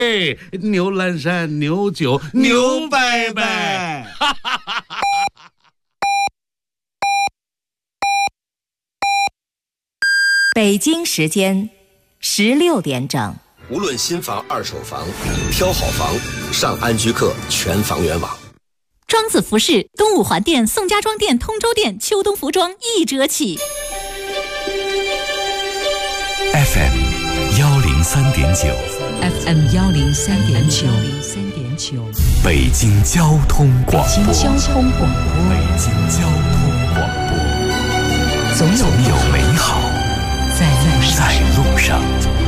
牛栏山牛酒牛拜拜。 北京时间16点整。 无论新房二手房，挑好房上安居客全房源网。 庄子服饰东五环店、宋家庄店、通州店秋冬服装1折起。 FM 103.9 FM 103.9 北京交通广播。 北京交通广播，总有美好在路上。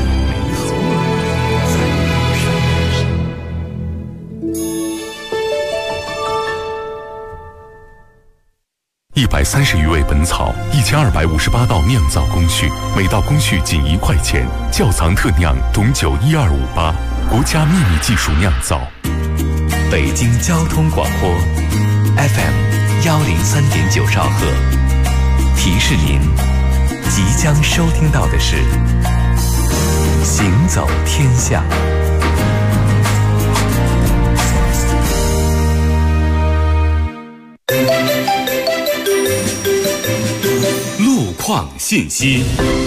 130余味本草，1258道酿造工序，每道工序仅1块钱。窖藏特酿董酒12588，国家秘密技术酿造。 北京交通广播 FM 103.9兆赫，提示您即将收听到的是行走天下。 路况信息。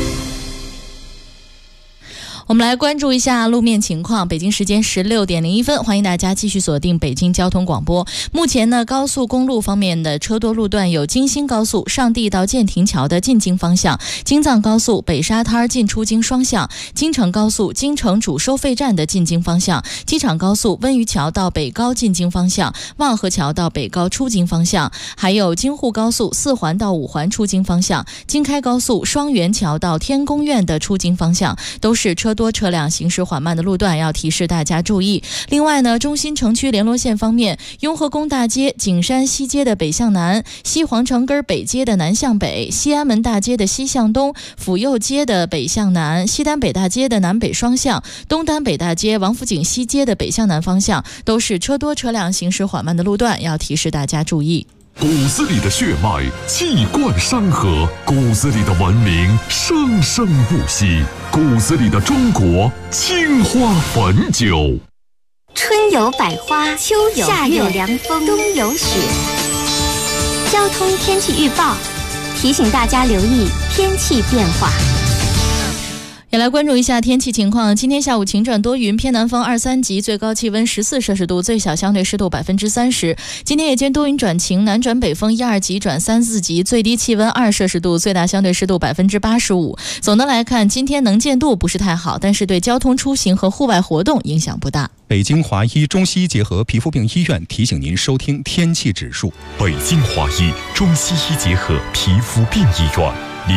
我们来关注一下路面情况。北京时间16点01分，欢迎大家继续锁定北京交通广播。目前呢，高速公路方面的车多路段有京新高速上地到建亭桥的进京方向，京藏高速北沙滩进出京双向，京承高速京承主收费站的进京方向，机场高速温榆桥到北高进京方向，望河桥到北高出京方向，还有京沪高速4环到5环出京方向，京开高速双元桥到天宫苑的出京方向，都是车多车辆行驶缓慢的路段，要提示大家注意。另外呢，中心城区联络线方面，雍和宫大街、景山西街的北向南，西皇城根北街的南向北，西安门大街的西向东，府右街的北向南，西单北大街的南北双向，东单北大街、王府井西街的北向南方向，都是车多车辆行驶缓慢的路段，要提示大家注意。 骨子里的血脉气贯山河，骨子里的文明生生不息，骨子里的中国青花汾酒。 春有百花，秋有夏有凉风，冬有雪。交通天气预报提醒大家留意天气变化。 也来关注一下天气情况。今天下午晴转多云，偏南风2、3级，最高气温14摄氏度，最小相对湿度30%。今天夜间多云转晴，南转北风1、2级转3、4级，最低气温2摄氏度，最大相对湿度85%。总的来看，今天能见度不是太好，但是对交通出行和户外活动影响不大。 北京华医中西医结合皮肤病医院提醒您收听天气指数。 北京华医中西医结合皮肤病医院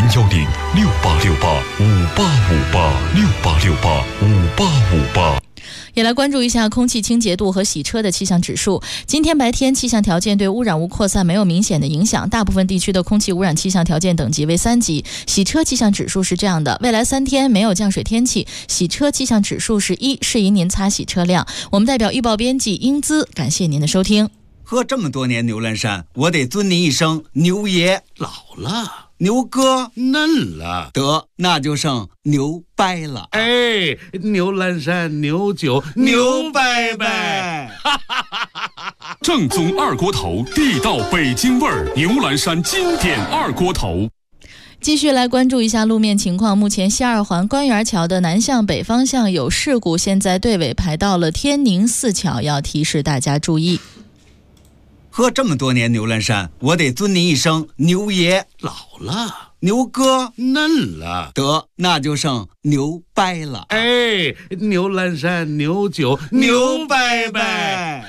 ，010-6868-5858，6868-5858。 也来关注一下空气清洁度和洗车的气象指数。今天白天气象条件对污染物扩散没有明显的影响，大部分地区的空气污染气象条件等级为3级。洗车气象指数是这样的：未来3天没有降水天气，洗车气象指数是1，适宜您擦洗车辆。我们代表预报编辑英姿，感谢您的收听。 喝这么多年牛栏山，我得尊您一声牛爷。 老了， 牛哥嫩了， 得那就剩牛掰了。 牛栏山牛酒牛拜拜。 正宗二锅头，地道北京味儿，牛栏山经典二锅头。 继续来关注一下路面情况。目前西2环官园桥的南向北方向有事故，现在队尾排到了天宁4桥，要提示大家注意。 喝这么多年牛栏山，我得尊您一声牛爷。 老了， 牛哥嫩了， 得那就剩牛掰了。 牛栏山牛酒牛拜拜。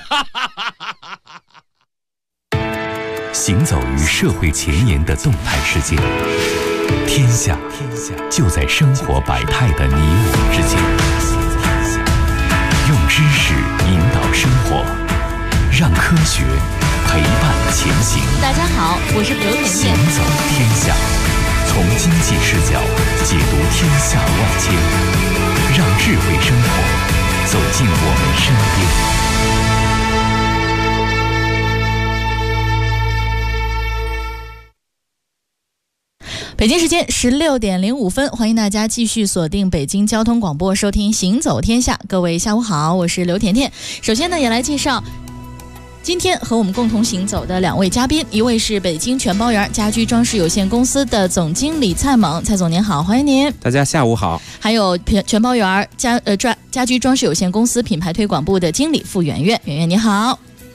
行走于社会前沿的动态世界，天下就在生活百态的你我之间。用知识引导生活，让科学陪伴前行。 大家好，我是刘甜甜。 行走天下，从经济视角解读天下万千，让智慧生活走进我们身边。 北京时间16点05分，欢迎大家继续锁定北京交通广播，收听《行走天下》。各位下午好，我是刘甜甜。首先呢，也来介绍今天和我们共同行走的两位嘉宾，一位是北京全包园家居装饰有限公司的总经理蔡猛，蔡总您好，欢迎您。 大家下午好。 还有全包园家居装饰有限公司品牌推广部的经理付圆圆，圆圆你好。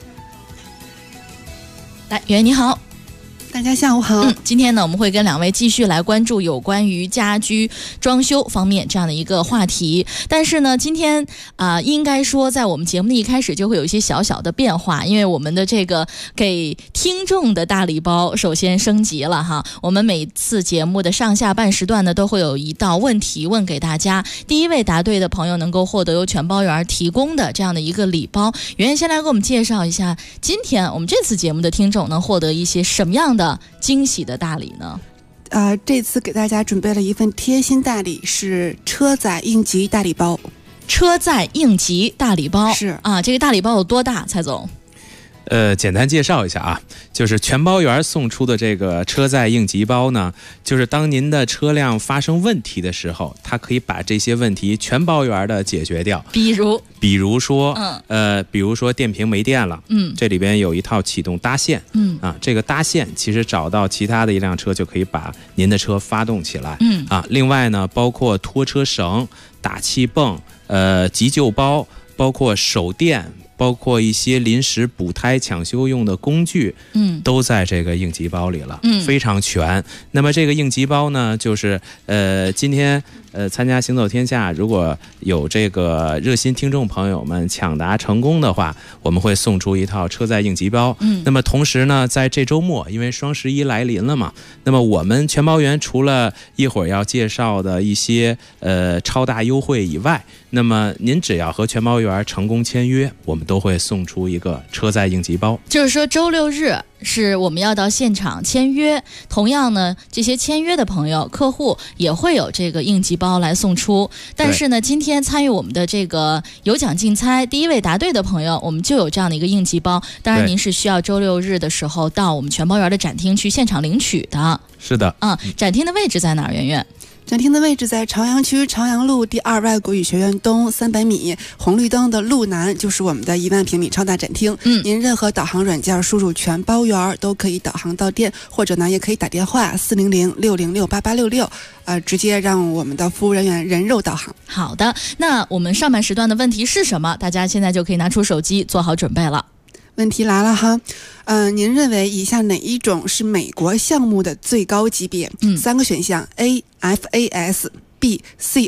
来，圆圆你好。 大家下午好。 今天呢，我们会跟两位继续来关注有关于家居装修方面这样的一个话题。但是呢，今天应该说在我们节目的一开始就会有一些小小的变化，因为我们的这个给听众的大礼包首先升级了哈。我们每次节目的上下半时段呢，都会有一道问题问给大家，第一位答对的朋友能够获得由全包园提供的这样的一个礼包。圆圆先来给我们介绍一下，今天我们这次节目的听众能获得一些什么样的惊喜的大礼呢？ 这次给大家准备了一份贴心大礼，是车载应急大礼包。 车载应急大礼包是啊，这个大礼包有多大？蔡总？ 简单介绍一下啊，就是全包园送出的这个车载应急包呢，就是当您的车辆发生问题的时候，它可以把这些问题全包园的解决掉。比如说电瓶没电了，这里边有一套启动搭线，这个搭线其实找到其他的一辆车就可以把您的车发动起来，另外呢，包括拖车绳、打气泵、急救包，包括手电。包括一些临时补胎抢修用的工具，都在这个应急包里了，非常全。那么这个应急包呢，就是今天参加行走天下，如果有这个热心听众朋友们抢答成功的话，我们会送出一套车载应急包。那么同时呢，在这周末，因为双11来临了嘛，那么我们全包园除了一会儿要介绍的一些超大优惠以外，那么您只要和全包园成功签约，我们都会送出一个车载应急包。 就是说周六日是我们要到现场签约，同样呢，这些签约的朋友客户也会有这个应急包来送出。但是呢，今天参与我们的这个有奖竞猜第一位答对的朋友，我们就有这样的一个应急包。当然您是需要周六日的时候到我们全包园的展厅去现场领取的。 是的。 展厅的位置在哪儿？圆圆？ 展厅的位置在朝阳区朝阳路第2外国语学院东300米，红绿灯的路南就是我们的1万平米超大展厅。您任何导航软件输入全包园都可以导航到店，或者呢也可以打电话400-606-8866，直接让我们的服务人员人肉导航。 好的，那我们上半时段的问题是什么？大家现在就可以拿出手机做好准备了。 问题来了哈，您认为以下哪一种是美国项目的最高级别？3个选项 A FAS B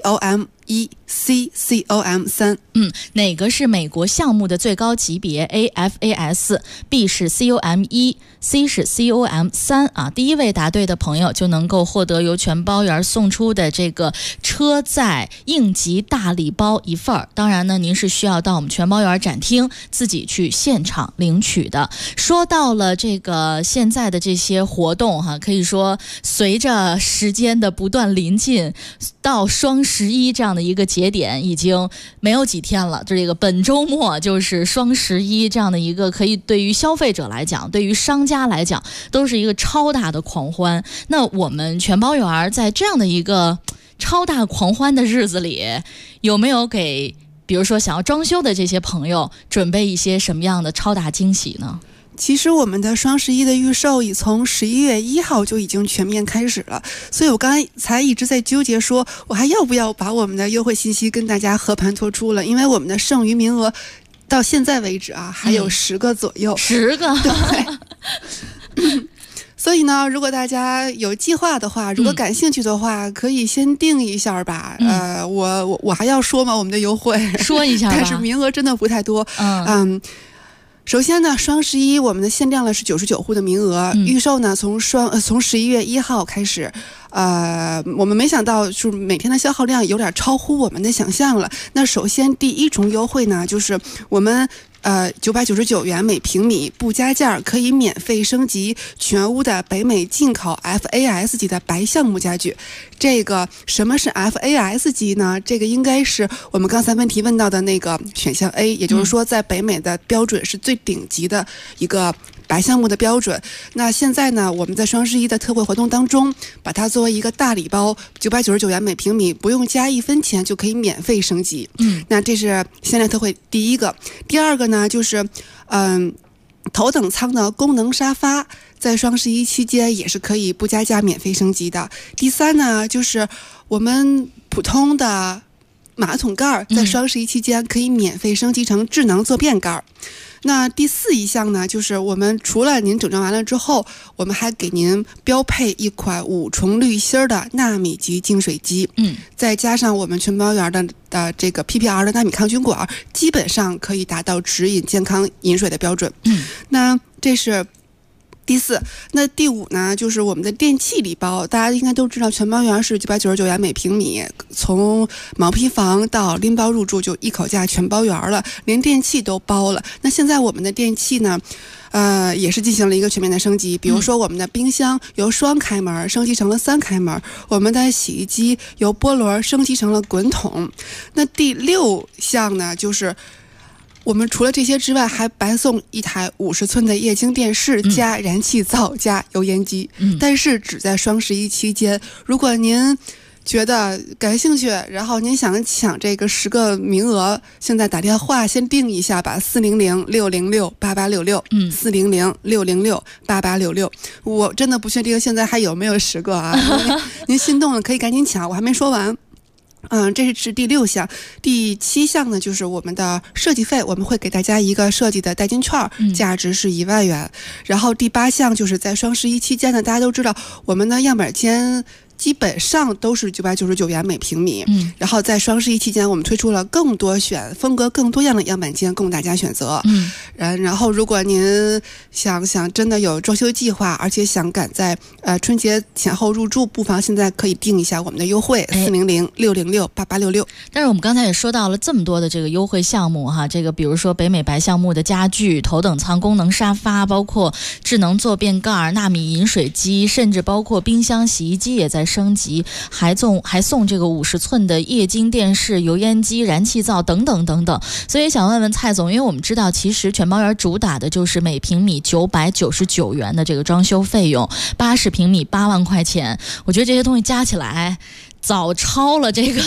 COM1 C COM3。 哪个是美国项目的最高级别 ？A FAS B 是 COM1 C 是 COM3 啊。第一位答对的朋友就能够获得由全包园送出的这个车载应急大礼包一份儿。当然呢，您是需要到我们全包园展厅自己去现场领取的。说到了这个现在的这些活动哈，可以说随着时间的不断临近，到双11这样的一个节点已经没有几天了。这个本周末就是双11这样的一个，可以对于消费者来讲，对于商家来讲，都是一个超大的狂欢。那我们全包园在这样的一个超大狂欢的日子里，有没有给比如说想要装修的这些朋友准备一些什么样的超大惊喜呢？ 其实我们的双11的预售已从11月1号就已经全面开始了，所以我刚才一直在纠结说我还要不要把我们的优惠信息跟大家和盘托出了，因为我们的剩余名额到现在为止还有10个左右。 10个？ 对。所以呢，如果大家有计划的话，如果感兴趣的话，可以先定一下吧。我还要说吗？我们的优惠说一下吧， 但是名额真的不太多。首先呢，双11我们的限量了是99户的名额，预售呢从11月1号开始。我们没想到就是每天的消耗量有点超乎我们的想象了。那首先第一重优惠呢，就是我们 999元每平米不加价，可以免费升级全屋的北美进口 FAS 级的白橡木家具。这个什么是 FAS 级呢？这个应该是我们刚才问题问到的那个选项 A， 也就是说在北美的标准是最顶级的一个白橡木的标准。那现在呢，我们在双11的特惠活动当中，把它作为一个大礼包，999元每平米，不用加1分钱就可以免费升级。那这是限量特惠第一个。第二个呢，就是头等舱的功能沙发，在双11期间也是可以不加价免费升级的。第三呢，就是我们普通的马桶盖在双11期间可以免费升级成智能坐便盖。那第4一项呢，就是我们除了您整装完了之后，我们还给您标配一款5重滤芯的纳米级净水机，再加上我们全包园的这个 PPR 的纳米抗菌管，基本上可以达到直饮健康饮水的标准。那这是第4。那第5呢，就是我们的电器礼包。大家应该都知道，全包园是999元每平米，从毛坯房到拎包入住就一口价全包园了，连电器都包了。那现在我们的电器呢，也是进行了一个全面的升级。比如说我们的冰箱由双开门升级成了3开门，我们的洗衣机由波轮升级成了滚筒。那第6项呢，就是我们除了这些之外，还白送一台50寸的液晶电视加燃气灶加油烟机，但是只在双11期间。如果您觉得感兴趣，然后您想抢这个10个名额，现在打电话先定一下吧，400-606-8866，400-606-8866。我真的不确定现在还有没有10个啊，您心动了可以赶紧抢，我还没说完。这是第6项。第7项呢，就是我们的设计费，我们会给大家一个设计的代金券，价值是1万元。然后第8项就是在双11期间呢，大家都知道我们的样板间基本上都是999元每平米，然后在双11期间，我们推出了更多风格更多样的样板间供大家选择。然后如果您想真的有装修计划，而且想赶在春节前后入住，不妨现在可以定一下我们的优惠，400-606-8866。 但是我们刚才也说到了这么多的这个优惠项目哈，这个比如说北美白橡木的家具、头等舱功能沙发，包括智能坐便盖、纳米饮水机，甚至包括冰箱、洗衣机也在升级，还送这个50寸的液晶电视、油烟机、燃气灶等等等等。所以想问问蔡总，因为我们知道其实全包园主打的就是每平米999元的这个装修费用，80平米8万块钱，我觉得这些东西加起来早超了这个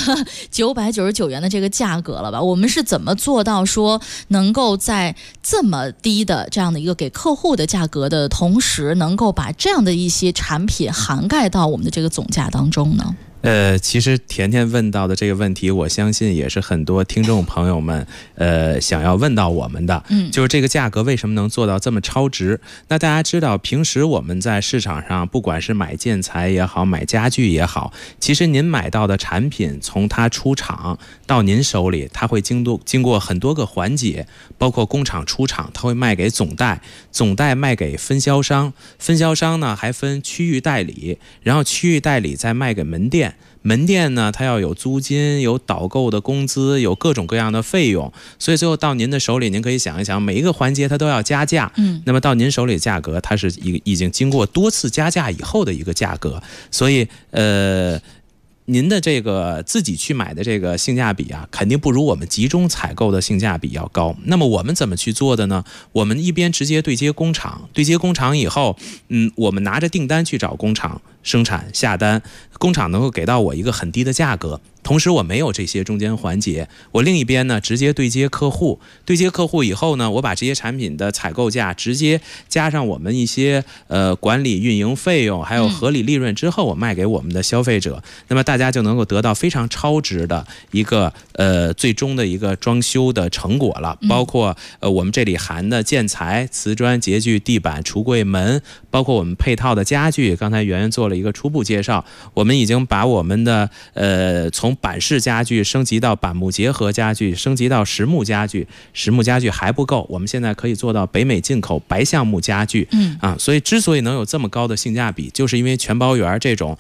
999元的这个价格了吧？我们是怎么做到说能够在这么低的这样的一个给客户的价格的同时，能够把这样的一些产品涵盖到我们的这个总价当中呢？ 其实甜甜问到的这个问题，我相信也是很多听众朋友们想要问到我们的，就是这个价格为什么能做到这么超值？那大家知道，平时我们在市场上，不管是买建材也好，买家具也好，其实您买到的产品从它出厂到您手里，它会经过很多个环节，包括工厂出厂，它会卖给总代，总代卖给分销商，分销商呢还分区域代理，然后区域代理再卖给门店。门店呢，它要有租金，有导购的工资，有各种各样的费用，所以最后到您的手里，您可以想一想，每一个环节它都要加价。那么到您手里的价格，它是已经经过多次加价以后的一个价格，所以您的这个自己去买的这个性价比啊，肯定不如我们集中采购的性价比要高。那么我们怎么去做的呢？我们一边直接对接工厂，对接工厂以后，我们拿着订单去找工厂生产下单，工厂能够给到我一个很低的价格。同时我没有这些中间环节，我另一边呢直接对接客户，对接客户以后呢，我把这些产品的采购价直接加上我们一些管理运营费用还有合理利润之后，我卖给我们的消费者，那么大家就能够得到非常超值的一个最终的一个装修的成果了，包括我们这里含的建材、瓷砖、洁具、地板、橱柜、门，包括我们配套的家具，刚才圆圆做了一个初步介绍，我们已经把我们的从从板式家具升级到板木结合家具，升级到实木家具，实木家具还不够，我们现在可以做到北美进口白橡木家具。所以之所以能有这么高的性价比，就是因为全包园这种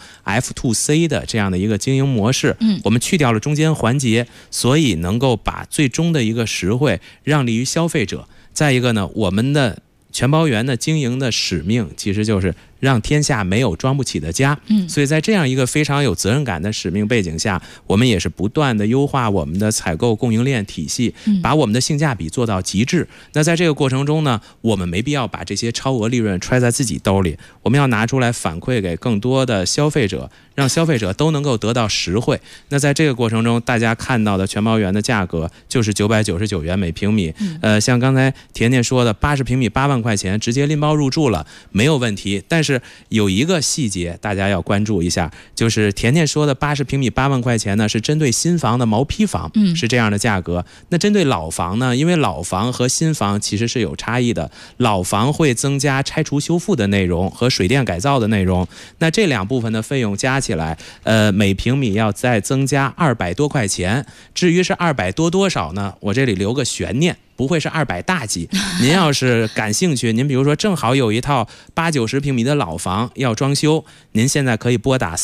F2C 的这样的一个经营模式，我们去掉了中间环节，所以能够把最终的一个实惠让利于消费者。再一个呢，我们的全包园的经营的使命其实就是让天下没有装不起的家。所以在这样一个非常有责任感的使命背景下，我们也是不断的优化我们的采购供应链体系，把我们的性价比做到极致。那在这个过程中呢，我们没必要把这些超额利润揣在自己兜里，我们要拿出来反馈给更多的消费者，让消费者都能够得到实惠。那在这个过程中，大家看到的全包园的价格就是999元每平米。像刚才甜甜说的，80平米8万块钱直接拎包入住了，没有问题。但是有一个细节大家要关注一下，就是甜甜说的80平米8万块钱呢，是针对新房的毛坯房，是这样的价格。那针对老房呢，因为老房和新房其实是有差异的，老房会增加拆除修复的内容和水电改造的内容，那这两部分的费用加起来，每平米要再增加200多块钱。至于是200多少呢，我这里留个悬念，不会是200大几。您要是感兴趣，您比如说正好有一套80-90平米的老房要装修，您现在可以拨打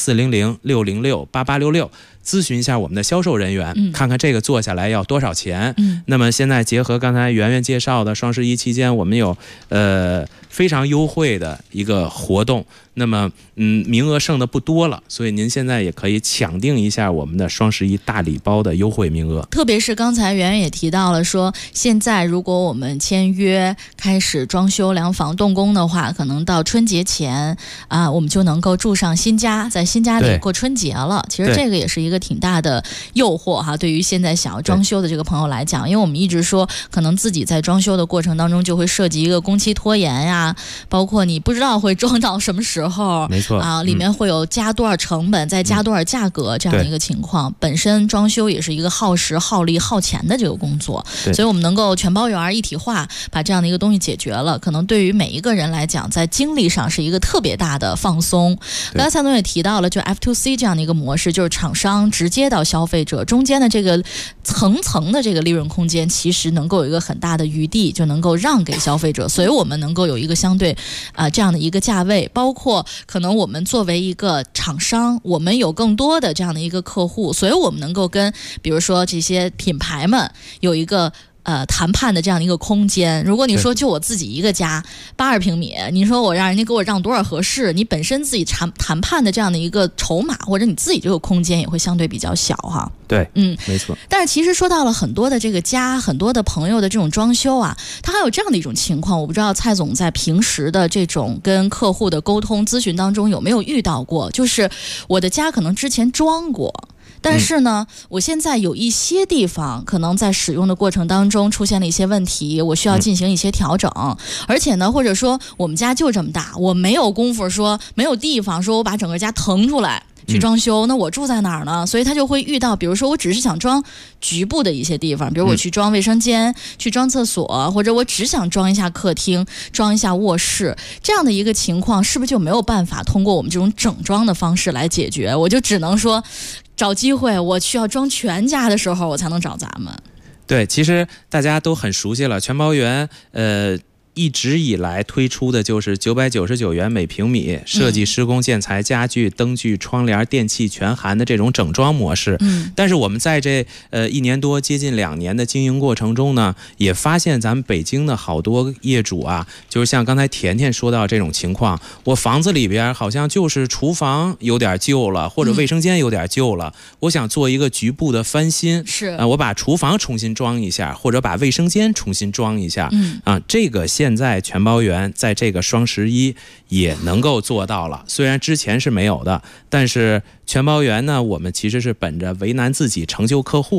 400-606-8866咨询一下我们的销售人员，看看这个做下来要多少钱。那么现在结合刚才圆圆介绍的双11期间，我们有非常优惠的一个活动，那么名额剩的不多了，所以您现在也可以抢定一下我们的双11大礼包的优惠名额。 特别是刚才圆圆也提到了说，现在如果我们签约开始装修两房动工的话，可能到春节前我们就能够住上新家，在新家里过春节了。其实这个也是一个挺大的诱惑哈，对于现在想要装修的这个朋友来讲，因为我们一直说可能自己在装修的过程当中就会涉及一个工期拖延呀，包括你不知道会装到什么时候， 没错里面会有加多少成本，再加多少价格这样的一个情况。本身装修也是一个耗时耗力耗钱的这个工作，所以我们能够全包园一体化把这样的一个东西解决了，可能对于每一个人来讲在精力上是一个特别大的放松。刚才蔡总也提到了就 F2C 这样的一个模式，就是厂商直接到消费者，中间的这个层层的这个利润空间其实能够有一个很大的余地，就能够让给消费者，所以我们能够有一个相对这样的一个价位。包括可能我们作为一个厂商，我们有更多的这样的一个客户，所以我们能够跟比如说这些品牌们有一个谈判的这样的一个空间。如果你说就我自己一个家80平米，你说我让人家给我让多少合适，你本身自己谈判的这样的一个筹码或者你自己这个空间也会相对比较小哈。 对，没错。 但是其实说到了很多的这个家，很多的朋友的这种装修它还有这样的一种情况，我不知道蔡总在平时的这种跟客户的沟通咨询当中有没有遇到过，就是我的家可能之前装过，但是呢，我现在有一些地方可能在使用的过程当中出现了一些问题，我需要进行一些调整。而且呢，或者说我们家就这么大，我没有功夫说，没有地方说我把整个家腾出来去装修，那我住在哪儿呢？所以他就会遇到，比如说我只是想装局部的一些地方，比如我去装卫生间，去装厕所，或者我只想装一下客厅，装一下卧室，这样的一个情况是不是就没有办法通过我们这种整装的方式来解决？我就只能说找机会，我需要装全家的时候我才能找咱们。 对，其实大家都很熟悉了，全包园一直以来推出的就是999元每平米，设计、施工、建材、家具、灯具、窗帘、电器全含的这种整装模式。但是我们在这1年多接近2年的经营过程中呢，也发现咱们北京的好多业主就是像刚才甜甜说到这种情况，我房子里边好像就是厨房有点旧了，或者卫生间有点旧了，我想做一个局部的翻新，我把厨房重新装一下，或者把卫生间重新装一下。这个现在全包园在这个双11也能够做到了，虽然之前是没有的，但是全包园呢，我们其实是本着为难自己成就客户的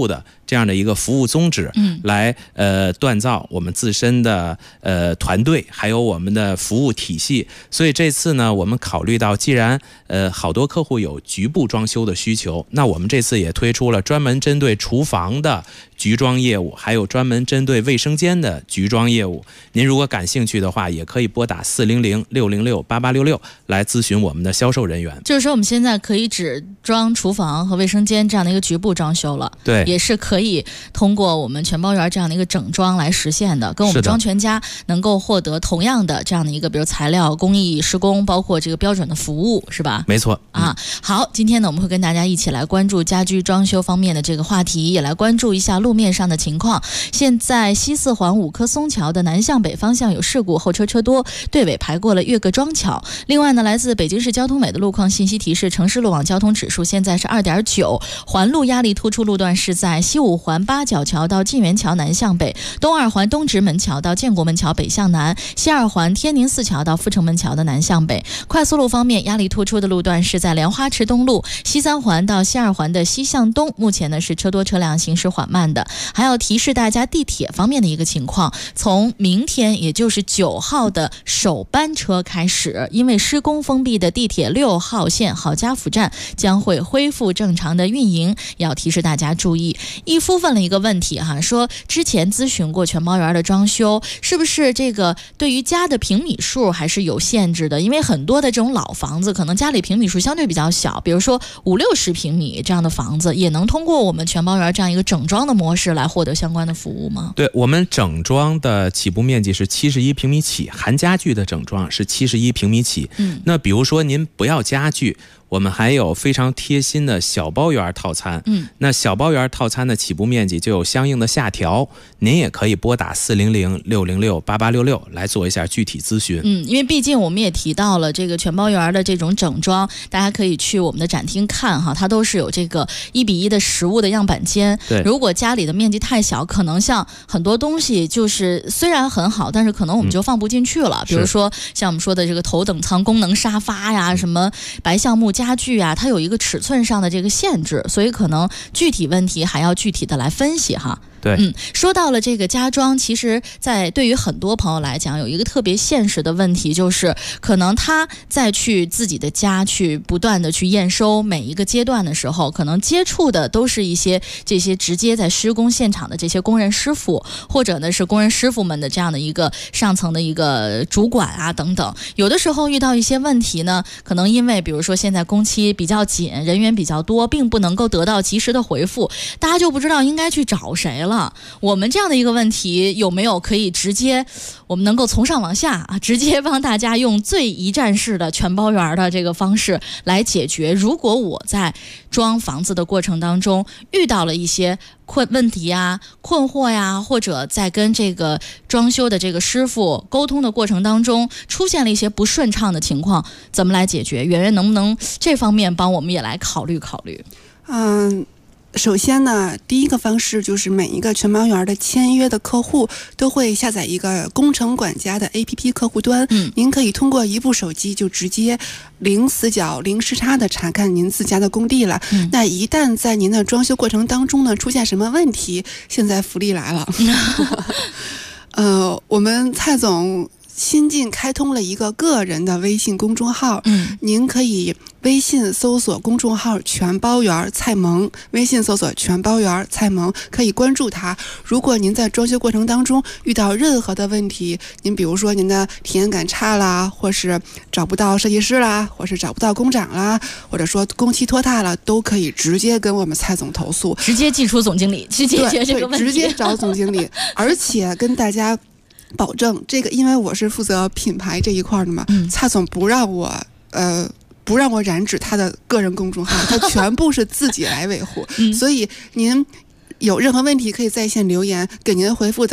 这样的一个服务宗旨，来锻造我们自身的团队，还有我们的服务体系。所以这次呢，我们考虑到既然好多客户有局部装修的需求，那我们这次也推出了专门针对厨房的局装业务，还有专门针对卫生间的局装业务。您如果感兴趣的话，也可以拨打400-606-8866来咨询我们的销售人员。 就是说我们现在可以只装厨房和卫生间这样的一个局部装修了， 对， 也是可以通过我们全包园这样的一个整装来实现的，跟我们装全家能够获得同样的这样的一个比如材料、工艺、施工，包括这个标准的服务，是吧？ 没错啊。好，今天呢我们会跟大家一起来关注家居装修方面的这个话题，也来关注一下路面上的情况。现在西四环5棵松桥的南向北方向有事故，后车车多，队尾排过了岳各庄桥。另外呢，来自北京市交通委的路况信息提示，城市路网交通指数现在是2.9，环路压力突出路段是在西5环八角桥到晋源桥南向北，东2环东直门桥到建国门桥北向南，西2环天宁寺桥到阜成门桥的南向北。快速路方面，压力突出的路段是在莲花池东路西3环到西2环的西向东，目前呢是车多车辆行驶缓慢的。还要提示大家地铁方面的一个情况，从明天也就是9号的首班车开始，因为施工封闭的地铁6号线郝家府站将会恢复正常的运营，要提示大家注意。一夫问了一个问题哈，说之前咨询过全包园的装修，是不是这个对于家的平米数还是有限制的？因为很多的这种老房子可能家里平米数相对比较小，比如说50-60平米这样的房子，也能通过我们全包园这样一个整装的模式来获得相关的服务吗？ 对，我们整装的起步面积是71平米起，含家具的整装是71平米起。那比如说您不要家具，我们还有非常贴心的小包园套餐。那小包园套餐的起步面积就有相应的下调，您也可以拨打400-606-8866来做一下具体咨询。 因为毕竟我们也提到了这个全包园的这种整装，大家可以去我们的展厅看哈，它都是有这个1:1的实物的样板间。 对， 如果家里的面积太小，可能像很多东西就是虽然很好，但是可能我们就放不进去了。比如说像我们说的这个头等舱功能沙发呀，什么白橡木家具啊，它有一个尺寸上的这个限制，所以可能具体问题还要具体的来分析哈。 对， 说到了这个家装，其实在对于很多朋友来讲，有一个特别现实的问题，就是可能他在去自己的家去不断的去验收每一个阶段的时候，可能接触的都是一些这些直接在施工现场的这些工人师傅，或者呢是工人师傅们的这样的一个上层的一个主管啊等等。有的时候遇到一些问题呢，可能因为比如说现在工期比较紧，人员比较多，并不能够得到及时的回复，大家就不知道应该去找谁了。我们这样的一个问题有没有可以直接我们能够从上往下直接帮大家用最一站式的全包园的这个方式来解决？如果我在装房子的过程当中遇到了一些问题呀、困惑呀，或者在跟这个装修的这个师傅沟通的过程当中出现了一些不顺畅的情况，怎么来解决？圆圆能不能这方面帮我们也来考虑考虑？ 首先呢，第一个方式就是每一个全包园的签约的客户都会下载一个工程管家的 APP 客户端，您可以通过一部手机就直接零死角、零时差的查看您自家的工地了。那一旦在您的装修过程当中呢出现什么问题，现在福利来了。我们蔡总新近开通了一个个人的微信公众号，您可以微信搜索公众号全包园蔡萌，微信搜索全包园蔡萌，可以关注他。如果您在装修过程当中遇到任何的问题，您比如说您的体验感差啦，或是找不到设计师啦，或是找不到工长啦，或者说工期拖沓了，都可以直接跟我们蔡总投诉， 直接寄出总经理去解决这个问题， 直接找总经理。而且跟大家保证，这个因为我是负责品牌这一块的嘛，蔡总不让我染指他的个人公众号，他全部是自己来维护。所以您有任何问题可以在线留言，给您回复的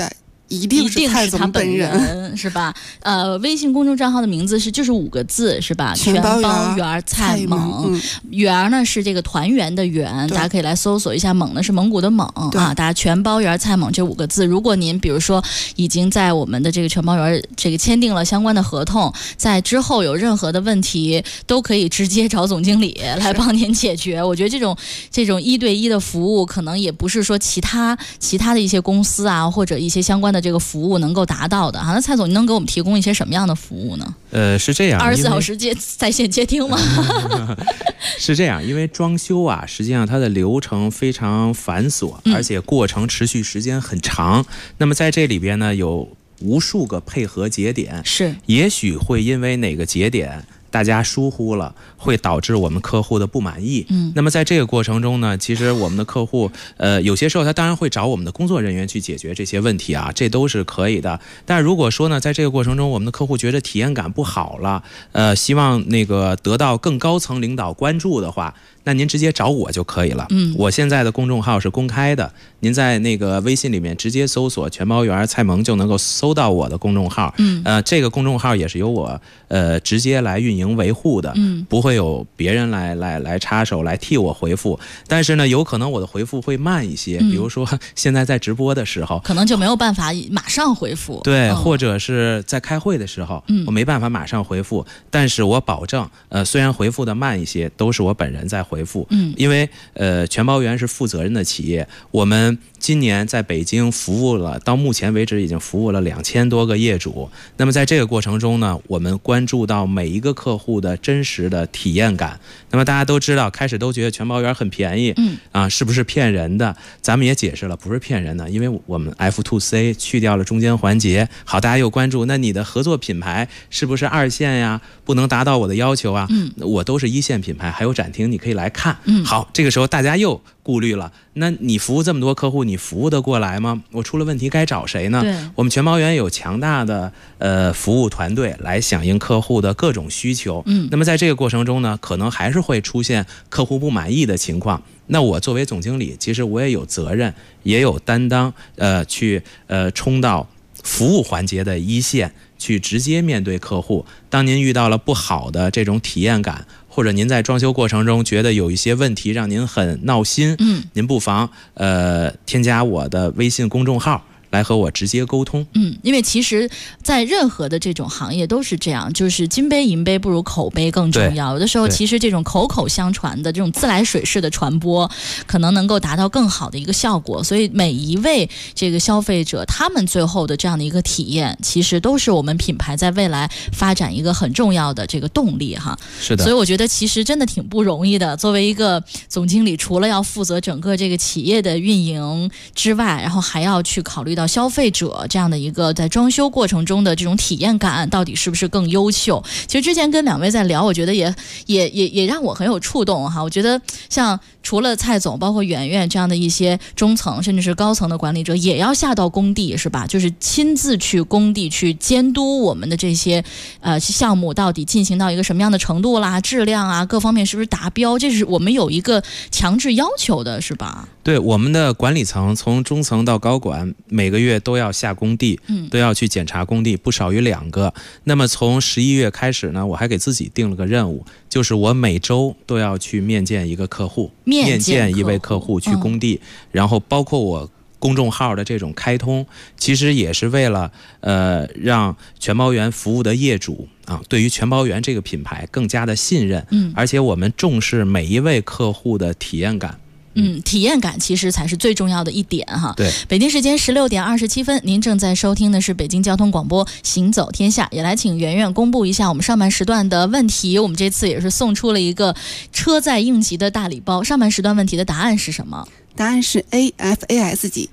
一定是蔡总本人是吧？微信公众账号的名字就是5个字是吧？全包园蔡猛，园呢是这个团圆的圆，大家可以来搜索一下，猛呢是蒙古的蒙啊，大家全包园蔡猛这5个字。如果您比如说已经在我们的这个全包园这个签订了相关的合同，在之后有任何的问题，都可以直接找总经理来帮您解决。我觉得这种1对1的服务，可能也不是说其他的一些公司啊，或者一些相关的这个服务能够达到的。那蔡总，您能给我们提供一些什么样的服务呢？ 是这样，24 小时在线接听吗？ 是这样，因为装修啊，实际上它的流程非常繁琐，而且过程持续时间很长。那么在这里边呢，有无数个配合节点， 是也许会因为哪个节点大家疏忽了，会导致我们客户的不满意。那么在这个过程中呢，其实我们的客户有些时候他当然会找我们的工作人员去解决这些问题啊，这都是可以的。但如果说呢，在这个过程中我们的客户觉得体验感不好了，希望那个得到更高层领导关注的话，那您直接找我就可以了。我现在的公众号是公开的，您在那个微信里面直接搜索全包园蔡萌就能够搜到我的公众号。这个公众号也是由我直接来运营维护的，不会有别人来插手来替我回复。但是呢，有可能我的回复会慢一些，比如说现在在直播的时候， 可能就没有办法马上回复。 对，或者是在开会的时候，我没办法马上回复，但是我保证，虽然回复的慢一些，都是我本人在回复。因为全包园是负责任的企业，我们今年在北京服务了，到目前为止已经服务了2000多个业主。那么在这个过程中呢，我们关注到每一个客户的真实的体验感。那么大家都知道，开始都觉得全包园很便宜，是不是骗人的？咱们也解释了，不是骗人的，因为我们 F2C 去掉了中间环节。好，大家又关注，那你的合作品牌是不是2线呀？不能达到我的要求啊？我都是1线品牌，还有展厅，你可以来看。好，这个时候大家又顾虑了，那你服务这么多客户，你服务得过来吗？我出了问题该找谁呢？我们全包园有强大的服务团队来响应客户的各种需求。那么在这个过程中呢，可能还是会出现客户不满意的情况。那我作为总经理，其实我也有责任，也有担当，去冲到服务环节的1线，去直接面对客户。当您遇到了不好的这种体验感，或者您在装修过程中觉得有一些问题让您很闹心，您不妨添加我的微信公众号来和我直接沟通。 因为其实在任何的这种行业都是这样，就是金杯银杯不如口碑更重要。有的时候其实这种口口相传的这种自来水式的传播，可能能够达到更好的一个效果。所以每一位这个消费者，他们最后的这样的一个体验，其实都是我们品牌在未来发展一个很重要的这个动力哈。 是的。 所以我觉得其实真的挺不容易的。作为一个总经理，除了要负责整个这个企业的运营之外，然后还要去考虑到消费者这样的一个在装修过程中的这种体验感到底是不是更优秀。其实之前跟2位在聊，我觉得也让我很有触动哈。我觉得像除了蔡总，包括圆圆这样的一些中层甚至是高层的管理者，也要下到工地是吧？就是亲自去工地去监督我们的这些项目到底进行到一个什么样的程度啦，质量啊各方面是不是达标，这是我们有一个强制要求的是吧？ 对，我们的管理层从中层到高管每个月都要下工地，都要去检查工地，不少于2个。那么从11月开始呢，我还给自己定了个任务，就是我每周都要去面见一个客户，面见一位客户去工地，然后包括我公众号的这种开通，其实也是为了让全包园服务的业主对于全包园这个品牌更加的信任，而且我们重视每一位客户的体验感。 体验感其实才是最重要的一点哈。 对， 北京时间16点27分，您正在收听的是北京交通广播《行走天下》，也来请圆圆公布一下我们上半时段的问题。我们这次也是送出了一个车载应急的大礼包。上半时段问题的答案是什么？ 答案是 FAS 级。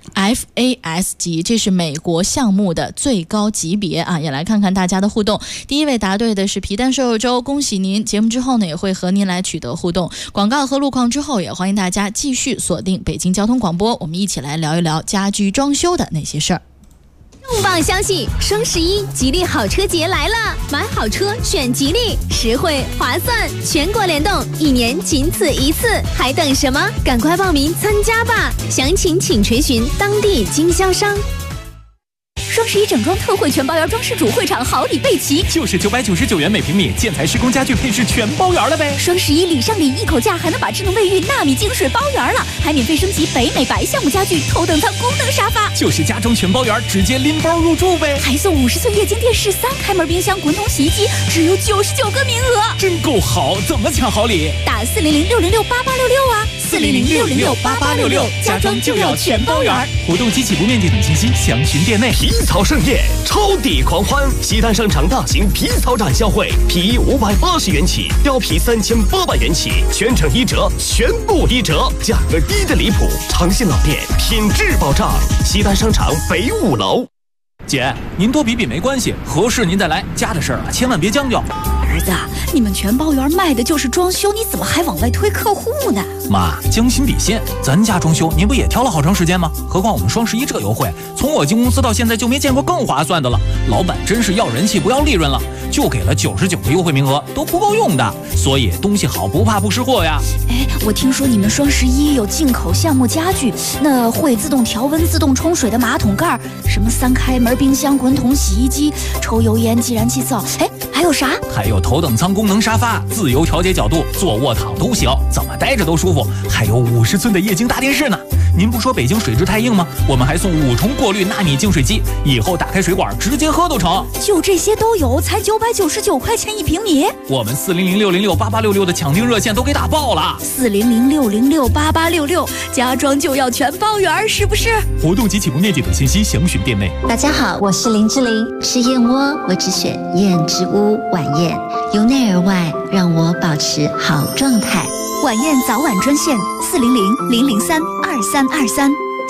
FAS 级，这是美国项目的最高级别啊！也来看看大家的互动。第一位答对的是皮蛋瘦肉粥，恭喜您！节目之后呢，也会和您来取得互动。广告和路况之后，也欢迎大家继续锁定北京交通广播，我们一起来聊一聊家居装修的那些事儿。 重磅消息，双11吉利好车节来了！买好车选吉利，实惠划算，全国联动，1年仅此一次，还等什么？赶快报名参加吧！详情请垂询当地经销商。 双11整装特惠全包圆装饰主会场好礼备齐， 就是999元每平米，建材施工家具配饰全包圆了呗。 双11礼上礼一口价，还能把智能卫浴纳米净水包圆了，还免费升级北美白项目家具、头等舱功能沙发， 就是家装全包圆，直接拎包入住呗。 还送50寸液晶电视、3开门冰箱、滚筒洗衣机，只有99个名额， 真够好！怎么抢好礼？ 打400-606-8866啊，400-606-8866，家装就要全包圆。 活动及起步面积等信息详询店内。 皮草盛宴，超抵狂欢！西单商场大型皮草展销会，皮衣580元起，貂皮3800元起，全程1折，全部1折，价格低得离谱。诚信老店，品质保障。西单商场北5楼。 姐，您多比比没关系，合适您再来。家的事儿啊，千万别将就。 儿子，你们全包圆卖的就是装修，你怎么还往外推客户呢？ 妈，将心比心，咱家装修您不也挑了好长时间吗？何况我们双11这优惠，从我进公司到现在就没见过更划算的了。老板真是要人气不要利润了，就给了99个优惠名额，都不够用的。所以东西好不怕不识货呀。 哎，我听说你们双11有进口橡木家具，那会自动调温、自动冲水的马桶盖，什么3开门冰箱、滚筒洗衣机、抽油烟计燃器灶，哎，还有啥？ 还有头等舱功能沙发，自由调节角度，坐卧躺都行，怎么待着都舒服。还有50寸的液晶大电视呢。您不说北京水质太硬吗？我们还送5重过滤纳米净水机，以后打开水管直接喝都成。 就这些都有，才999块钱1平米。 我们400-606-8866的抢订热线都给打爆了。 400-606-8866，家装就要全包圆，是不是？ 活动及起步面积等信息详询店内。 大家好，我是林志玲。吃燕窝，我只选燕之屋晚宴，由内而外让我保持好状态。 晚宴早晚专线400-003-2323。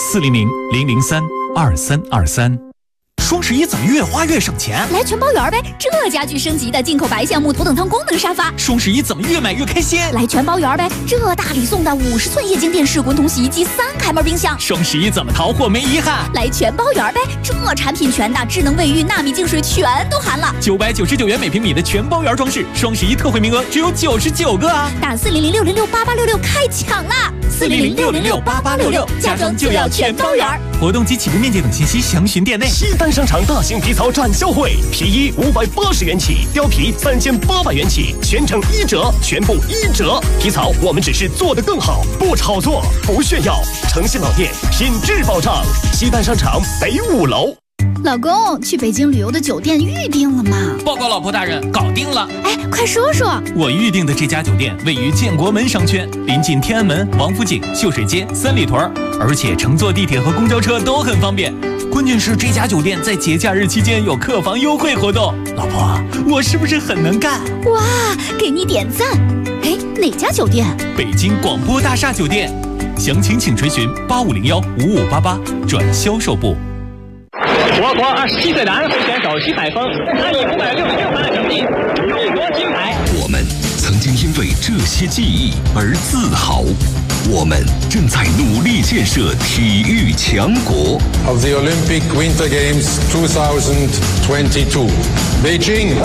400-003-2323。双11怎么越花越省钱？ 来全包圆呗！这家具升级的进口白橡木头等舱功能沙发。 双11怎么越买越开心？ 来全包圆呗！这大礼送的50寸液晶电视、滚筒洗衣机、3开门冰箱。 双11怎么淘货没遗憾？ 来全包圆呗！这产品全的，智能卫浴、纳米净水全都含了。 999元每平米的全包圆装饰，双11特惠名额只有99个啊！ 打400-606-8866开抢啦！400-606-8866，家装就要全包圆。 活动及起步面积等信息详询店内。 西单商场大型皮草展销会，皮衣580元起，貂皮3800元起，全程1折，全部1折。皮草我们只是做得更好，不炒作，不炫耀。诚信老店，品质保障。西单商场北5楼。 老公，去北京旅游的酒店预定了吗？ 报告老婆大人，搞定了。 哎，快说说。 我预定的这家酒店位于建国门商圈，临近天安门、王府井、秀水街、三里屯，而且乘坐地铁和公交车都很方便。关键是这家酒店在节假日期间有客房优惠活动。老婆，我是不是很能干？ 哇，给你点赞。哎，哪家酒店？ 北京广播大厦酒店。详情请垂询8501-5588转销售部。 我国27岁男会选手徐采峰，他以566分的成绩勇夺金牌。 我们曾经因为这些记忆而自豪，我们正在努力建设体育强国。 Of the Olympic Winter Games 2022, Beijing。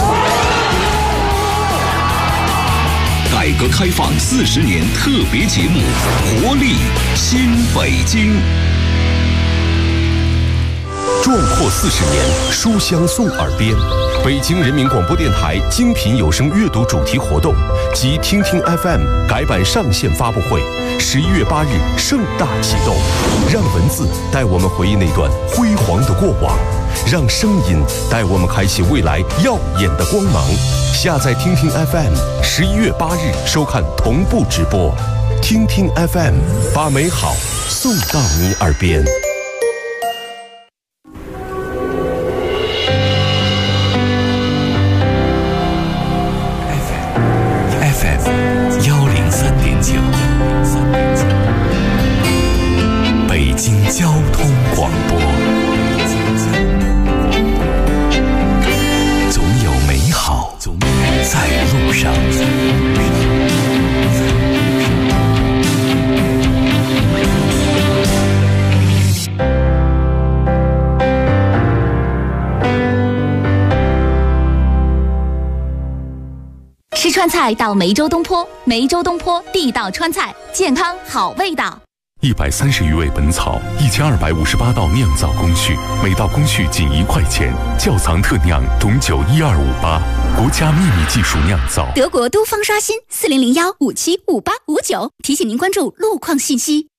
改革开放40年特别节目《活力新北京》。壮阔40年，书香送耳边。北京人民广播电台精品有声阅读主题活动及听听 FM 改版上线发布会，11月8日盛大启动。让文字带我们回忆那段辉煌的过往，让声音带我们开启未来耀眼的光芒。下载听听 FM，11月8日收看同步直播。听听 FM， 把美好送到你耳边。 北京交通广播，总有美好在路上。 吃川菜到梅州东坡，梅州东坡地道川菜，健康好味道。 130余味本草，1258道酿造工序，每道工序仅1块钱。窖藏特酿董酒1258，国家秘密技术酿造。 德国都方刷新4001575859，提醒您关注路况信息。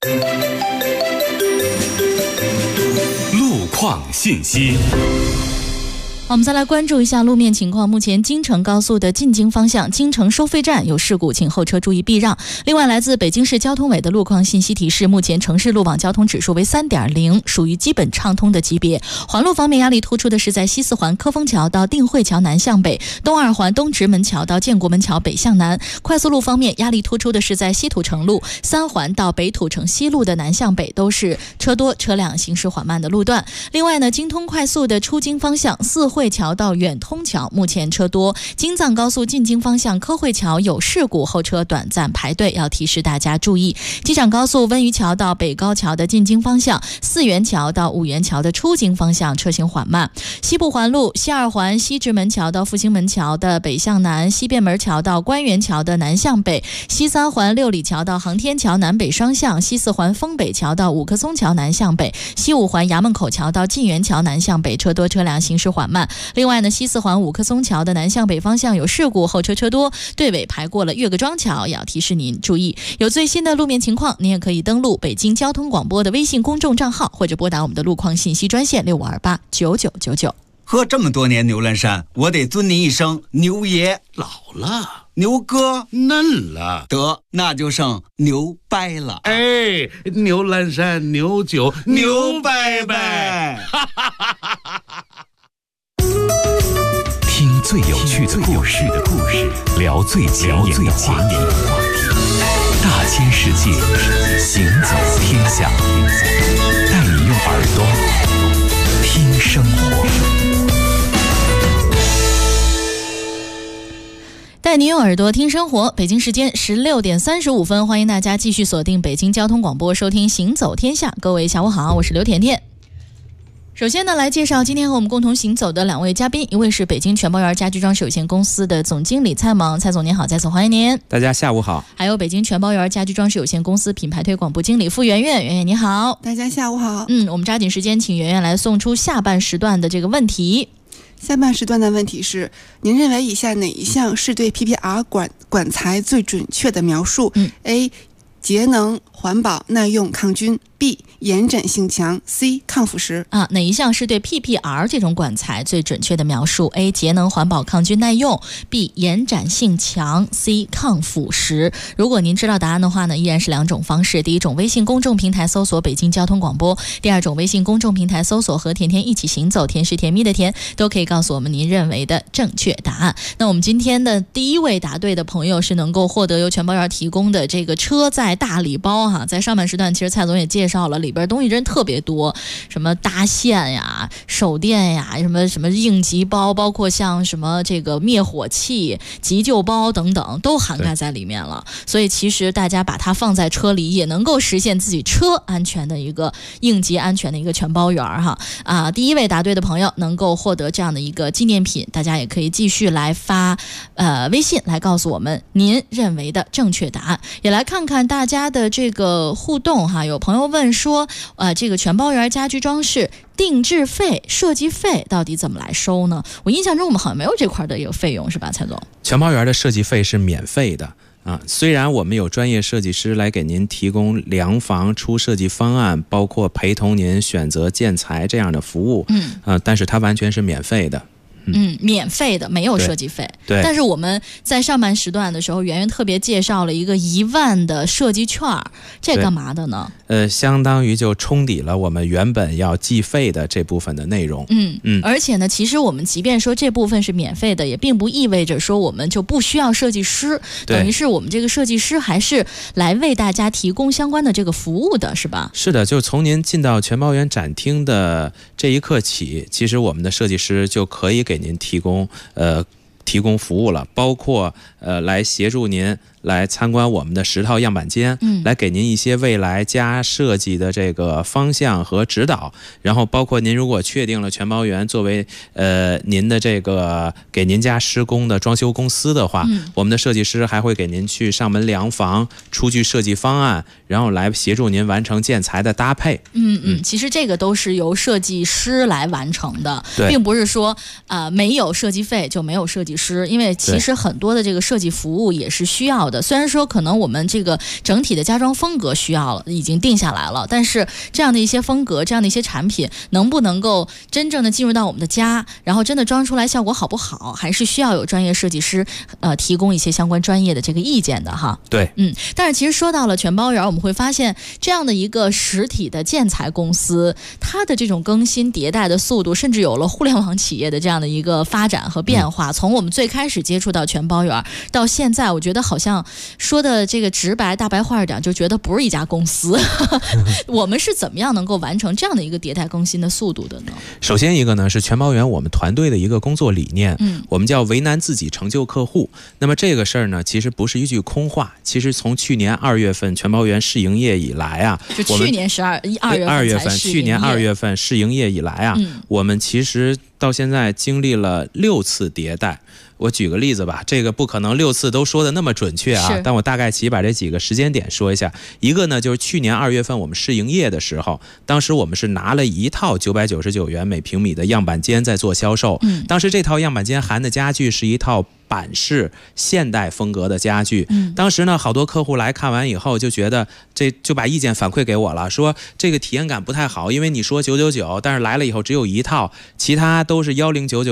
路况信息。 我们再来关注一下路面情况。目前京承高速的进京方向京承收费站有事故，请后车注意避让。另外，来自北京市交通委的路况信息提示，目前城市路网交通指数为 3.0， 属于基本畅通的级别。环路方面，压力突出的是在西四环科丰桥到定慧桥南向北，东二环东直门桥到建国门桥北向南。快速路方面，压力突出的是在西土城路3环到北土城西路的南向北，都是车多车辆行驶缓慢的路段。另外呢，京通快速的出京方向四惠桥到远通桥目前车多。京藏高速进京方向科惠桥有事故，后车短暂排队，要提示大家注意。机场高速温榆桥到北高桥的进京方向，四元桥到五元桥的出京方向车行缓慢。西部环路西二环西直门桥到复兴门桥的北向南，西便门桥到官园桥的南向北，西三环六里桥到航天桥南北双向，西四环丰北桥到五棵松桥南向北，西五环衙门口桥到晋源桥南向北，车多车辆行驶缓慢。另外呢，西四环五棵松桥的南向北方向有事故，后车车多，队尾排过了岳各庄桥，也要提示您注意。有最新的路面情况，您也可以登录北京交通广播的微信公众账号，或者拨打我们的路况信息专线65289999。 喝这么多年牛栏山，我得尊您一声牛爷。 老了， 牛哥嫩了， 得那就剩牛掰了。 哎，牛栏山牛酒牛掰掰。 听最有趣的故事，聊最前沿的话题，大千世界，行走天下，带你用耳朵听生活。 带您用耳朵听生活。北京时间16点35分，欢迎大家继续锁定北京交通广播，收听行走天下。各位下午好，我是刘甜甜。首先呢，来介绍今天和我们共同行走的两位嘉宾，一位是北京全包园家居装饰有限公司的总经理蔡猛，蔡总您好，在此欢迎您。 大家下午好。 还有北京全包园家居装饰有限公司品牌推广部经理傅圆圆，圆圆你好。 大家下午好。 我们抓紧时间，请圆圆来送出下半时段的这个问题。 下半时段的问题是：您认为以下哪一项是对 PPR 管材最准确的描述？A. 节能、环保、耐用、抗菌。B. 延展性强。C. 抗腐蚀。 哪一项是对 PPR 这种管材最准确的描述？ A. 节能、环保、抗菌、耐用。B. 延展性强。C. 抗腐蚀。如果您知道答案的话呢，依然是两种方式。第一种，微信公众平台搜索北京交通广播；第二种，微信公众平台搜索和甜甜一起行走，甜是甜蜜的甜，都可以告诉我们您认为的正确答案。那我们今天的第一位答对的朋友是能够获得由全包园提供的这个车载大礼包哈。在上半时段其实蔡总也介绍了，里边东西真特别多，什么搭线呀、手电呀、什么应急包，包括像什么这个灭火器、急救包等等，都涵盖在里面了。所以其实大家把它放在车里，也能够实现自己车安全的一个应急安全的一个全包园哈。第一位答对的朋友能够获得这样的一个纪念品，大家也可以继续来发微信来告诉我们您认为的正确答案。也来看看大家的这个互动哈。有朋友问说，这个全包园家居装饰定制费、设计费到底怎么来收呢？我印象中我们好像没有这块的一个费用，是吧，蔡总？ 全包园的设计费是免费的虽然我们有专业设计师来给您提供量房、出设计方案，包括陪同您选择建材这样的服务，但是它完全是免费的。 免费的，没有设计费。 对。 但是我们在上半时段的时候，圆圆特别介绍了一个1万的设计券，这干嘛的呢？ 相当于就冲抵了我们原本要计费的这部分的内容。 而且呢，其实我们即便说这部分是免费的，也并不意味着说我们就不需要设计师，等于是我们这个设计师还是来为大家提供相关的这个服务的，是吧？ 是的，就从您进到全包园展厅的这一刻起，其实我们的设计师就可以给您提供服务了，包括来协助您来参观我们的10套样板间，来给您一些未来家设计的这个方向和指导。然后包括您如果确定了全包园作为您的这个给您家施工的装修公司的话，我们的设计师还会给您去上门量房，出具设计方案，然后来协助您完成建材的搭配。 其实这个都是由设计师来完成的， 对， 并不是说没有设计费就没有设计师，因为其实很多的这个设计服务也是需要的。虽然说可能我们这个整体的家装风格需要了，已经定下来了，但是这样的一些风格，这样的一些产品，能不能够真正的进入到我们的家，然后真的装出来效果好不好，还是需要有专业设计师提供一些相关专业的这个意见的哈。 对， 但是其实说到了全包园，我们会发现这样的一个实体的建材公司，它的这种更新迭代的速度，甚至有了互联网企业的这样的一个发展和变化。从我们最开始接触到全包园到现在，我觉得好像说的这个直白大白话一点，就觉得不是一家公司。我们是怎么样能够完成这样的一个迭代更新的速度的呢？ 首先一个呢是全包园我们团队的一个工作理念，我们叫为难自己成就客户。那么这个事儿呢，其实不是一句空话。其实从去年2月份全包园试营业以来啊， 就去年2月份去年2月份试营业以来啊，我们其实到现在经历了6次迭代。我举个例子吧，这个不可能6次都说的那么准确啊，但我大概其把这几个时间点说一下。一个呢就是去年2月份我们试营业的时候，当时我们是拿了一套999元每平米的样板间在做销售，当时这套样板间含的家具是一套板式现代风格的家具。当时呢好多客户来看完以后就觉得就把意见反馈给我了，说这个体验感不太好，因为你说999，但是来了以后只有一套，其他都是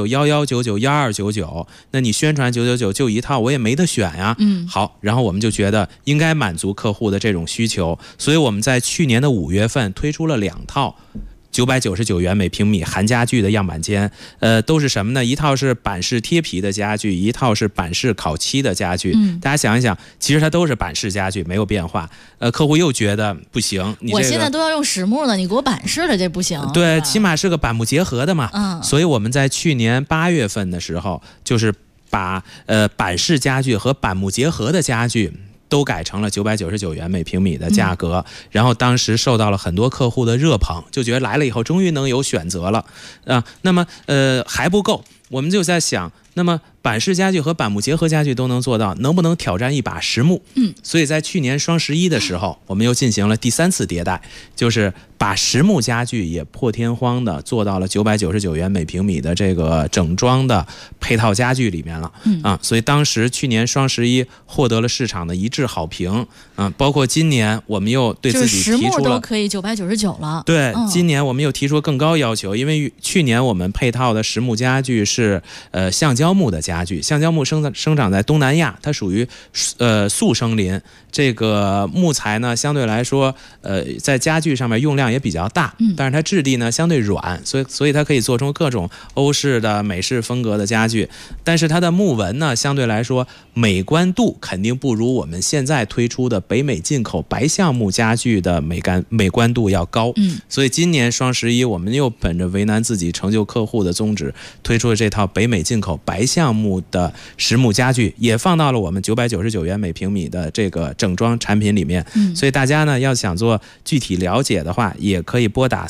1099、1199、1299，那你宣传999就一套，我也没得选呀。好，然后我们就觉得应该满足客户的这种需求，所以我们在去年的5月份推出了2套999元每平米含家具的样板间，都是什么呢？一套是板式贴皮的家具，一套是板式烤漆的家具。大家想一想，其实它都是板式家具，没有变化。客户又觉得不行，你我现在都要用实木了，你给我板式的这不行。 对，起码是个板木结合的嘛。所以我们在去年8月份的时候，就是把板式家具和板木结合的家具都改成了999元每平米的价格，然后当时受到了很多客户的热捧，就觉得来了以后终于能有选择了那么还不够，我们就在想，那么板式家具和板木结合家具都能做到，能不能挑战一把实木？所以在去年双11的时候，我们又进行了第3次迭代，就是把实木家具也破天荒的做到了999元每平米的这个整装的配套家具里面了。所以当时去年双11获得了市场的一致好评。包括今年我们又对自己提出了， 就是实木都可以999了。 对，今年我们又提出更高要求，因为去年我们配套的实木家具是橡胶木的家具，橡胶木生长在东南亚，它属于速生林。这个木材呢，相对来说，在家具上面用量也比较大，但是它质地呢相对软，所以它可以做出各种欧式的、美式风格的家具。但是它的木纹呢，相对来说美观度肯定不如我们现在推出的北美进口白橡木家具的美观度要高。所以今年双11，我们又本着为难自己成就客户的宗旨，推出了这套北美进口白橡木的实木家具，也放到了我们999元每平米的这个整装产品里面。所以大家呢要想做具体了解的话，也可以拨打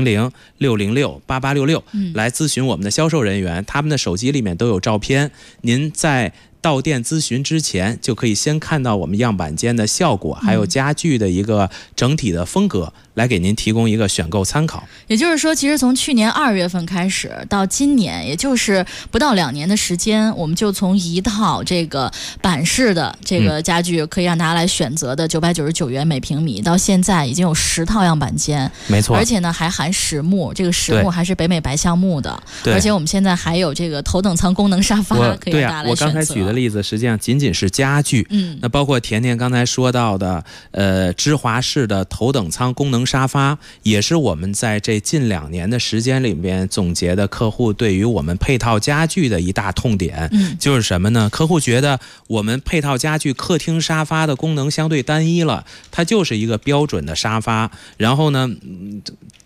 400-606-8866来咨询我们的销售人员，他们的手机里面都有照片，您在到店咨询之前就可以先看到我们样板间的效果，还有家具的一个整体的风格，来给您提供一个选购参考。 也就是说，其实从去年2月份开始到今年，也就是不到2年的时间，我们就从一套这个板式的这个家具可以让大家来选择的999元每平米，到现在已经有10套样板间， 没错， 而且呢还含实木，这个实木还是北美白橡木的，而且我们现在还有这个头等舱功能沙发可以让大家来选择。 我刚才举的例子实际上仅仅是家具，那包括甜甜刚才说到的芝华士的头等舱功能沙发，也是我们在这近2年的时间里面总结的客户对于我们配套家具的一大痛点。就是什么呢？客户觉得我们配套家具客厅沙发的功能相对单一了，它就是一个标准的沙发，然后呢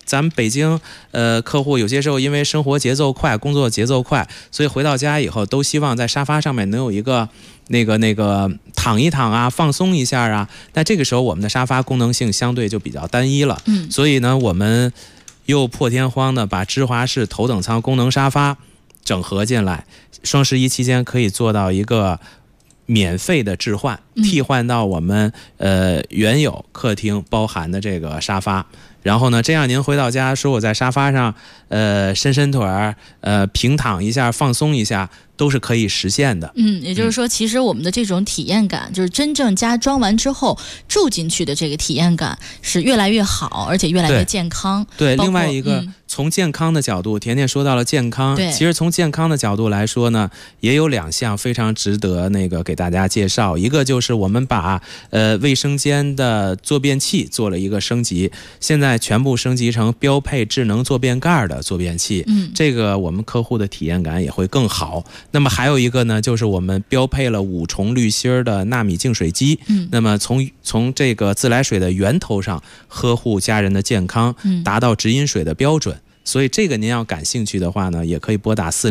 咱们北京客户有些时候因为生活节奏快，工作节奏快，所以回到家以后都希望在沙发上面能有一个那个躺一躺啊，放松一下啊。但这个时候我们的沙发功能性相对就比较单一了，所以呢我们又破天荒的把芝华士头等舱功能沙发整合进来，双11期间可以做到一个免费的置换，替换到我们原有客厅包含的这个沙发。然后呢，这样您回到家说我在沙发上伸腿儿平躺一下放松一下都是可以实现的。 也就是说其实我们的这种体验感，就是真正家装完之后住进去的这个体验感是越来越好，而且越来越健康。 对，另外一个从健康的角度，甜甜说到了健康，其实从健康的角度来说呢，也有2项非常值得给大家介绍。一个就是我们把卫生间的坐便器做了一个升级，现在全部升级成标配智能坐便盖的坐便器，这个我们客户的体验感也会更好。那么还有一个呢，就是我们标配了5重滤芯的纳米净水机，那么从这个自来水的源头上呵护家人的健康，达到直饮水的标准。所以这个您要感兴趣的话呢，也可以拨打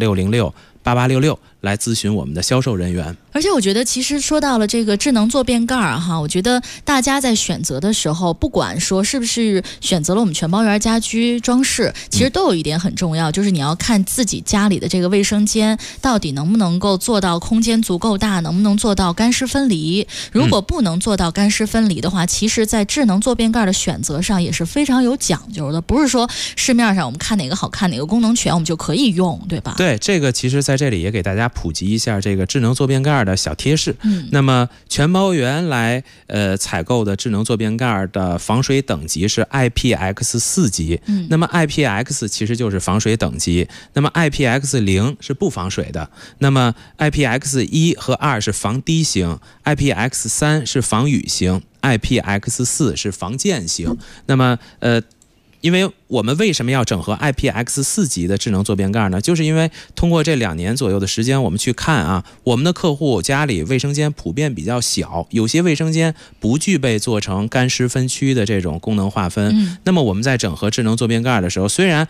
400-606-8866来咨询我们的销售人员。 而且我觉得其实说到了这个智能坐便盖哈，我觉得大家在选择的时候，不管说是不是选择了我们全包园家居装饰，其实都有一点很重要，就是你要看自己家里的这个卫生间到底能不能够做到空间足够大，能不能做到干湿分离。如果不能做到干湿分离的话，其实在智能坐便盖的选择上也是非常有讲究的，不是说市面上我们看哪个好看哪个功能全我们就可以用，对吧？ 对，这个其实在这里也给大家普及一下这个智能坐便盖的小贴士。那么全包园来采购的智能坐便盖的防水等级是 IPX4 级，那么 IPX 其实就是防水等级，那么 IPX0 是不防水的，那么 IPX1 和2是防滴型， IPX3 是防雨型， IPX4 是防溅型。那么因为我们为什么要整合 IPX4 级的智能坐便盖呢？就是因为通过这2年左右的时间，我们去看啊，我们的客户家里卫生间普遍比较小，有些卫生间不具备做成干湿分区的这种功能划分。那么我们在整合智能坐便盖的时候，虽然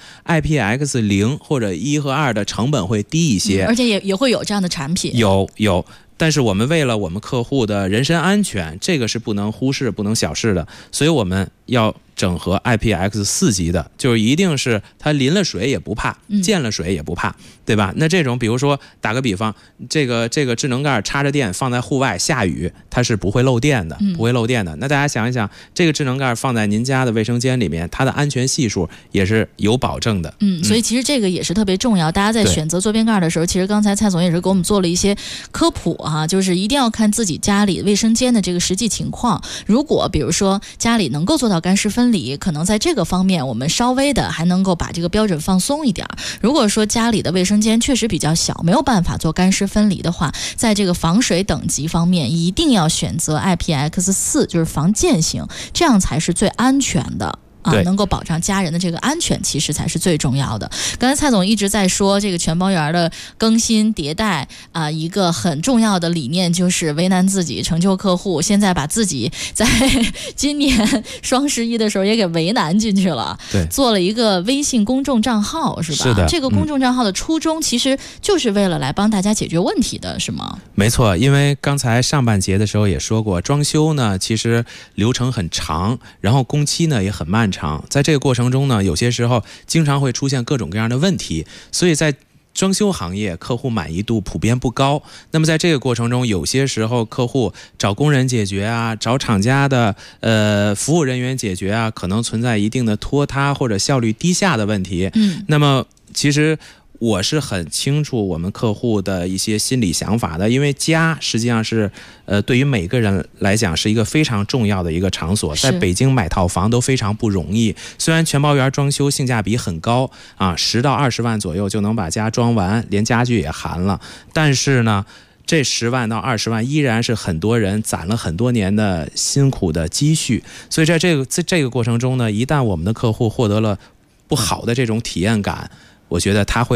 IPX0 或者1和2的成本会低一些， 而且也会有这样的产品。 有。但是我们为了我们客户的人身安全，这个是不能忽视不能小视的，所以我们要整合 IPX4 级的，就是一定是它淋了水也不怕，溅了水也不怕，对吧？那这种比如说打个比方，这个智能盖插着电放在户外下雨，它是不会漏电的，不会漏电的。那大家想一想，这个智能盖放在您家的卫生间里面，它的安全系数也是有保证的。 所以其实这个也是特别重要，大家在选择坐便盖的时候，其实刚才蔡总也是给我们做了一些科普啊，就是一定要看自己家里卫生间的这个实际情况。如果比如说家里能够做到干湿分离，可能在这个方面我们稍微的还能够把这个标准放松一点。如果说家里的卫生间确实比较小，没有办法做干湿分离的话，在这个防水等级方面一定要选择 IPX4， 就是防溅型，这样才是最安全的。能够保障家人的这个安全，其实才是最重要的。刚才蔡总一直在说这个全包园的更新迭代一个很重要的理念就是为难自己，成就客户。现在把自己在今年双11的时候也给为难进去了，做了一个微信公众账号，是吧？ 是的。 这个公众账号的初衷其实就是为了来帮大家解决问题的，是吗？ 没错，因为刚才上半节的时候也说过，装修呢其实流程很长，然后工期呢也很漫长。在这个过程中呢，有些时候经常会出现各种各样的问题，所以在装修行业客户满意度普遍不高。那么在这个过程中，有些时候客户找工人解决啊，找厂家的服务人员解决啊，可能存在一定的拖沓或者效率低下的问题。那么其实我是很清楚我们客户的一些心理想法的，因为家实际上是对于每个人来讲是一个非常重要的一个场所，在北京买套房都非常不容易。虽然全包园装修性价比很高啊，10到20万左右就能把家装完，连家具也含了，但是呢这10万到20万依然是很多人攒了很多年的辛苦的积蓄。所以在这个过程中呢，一旦我们的客户获得了不好的这种体验感，我觉得他会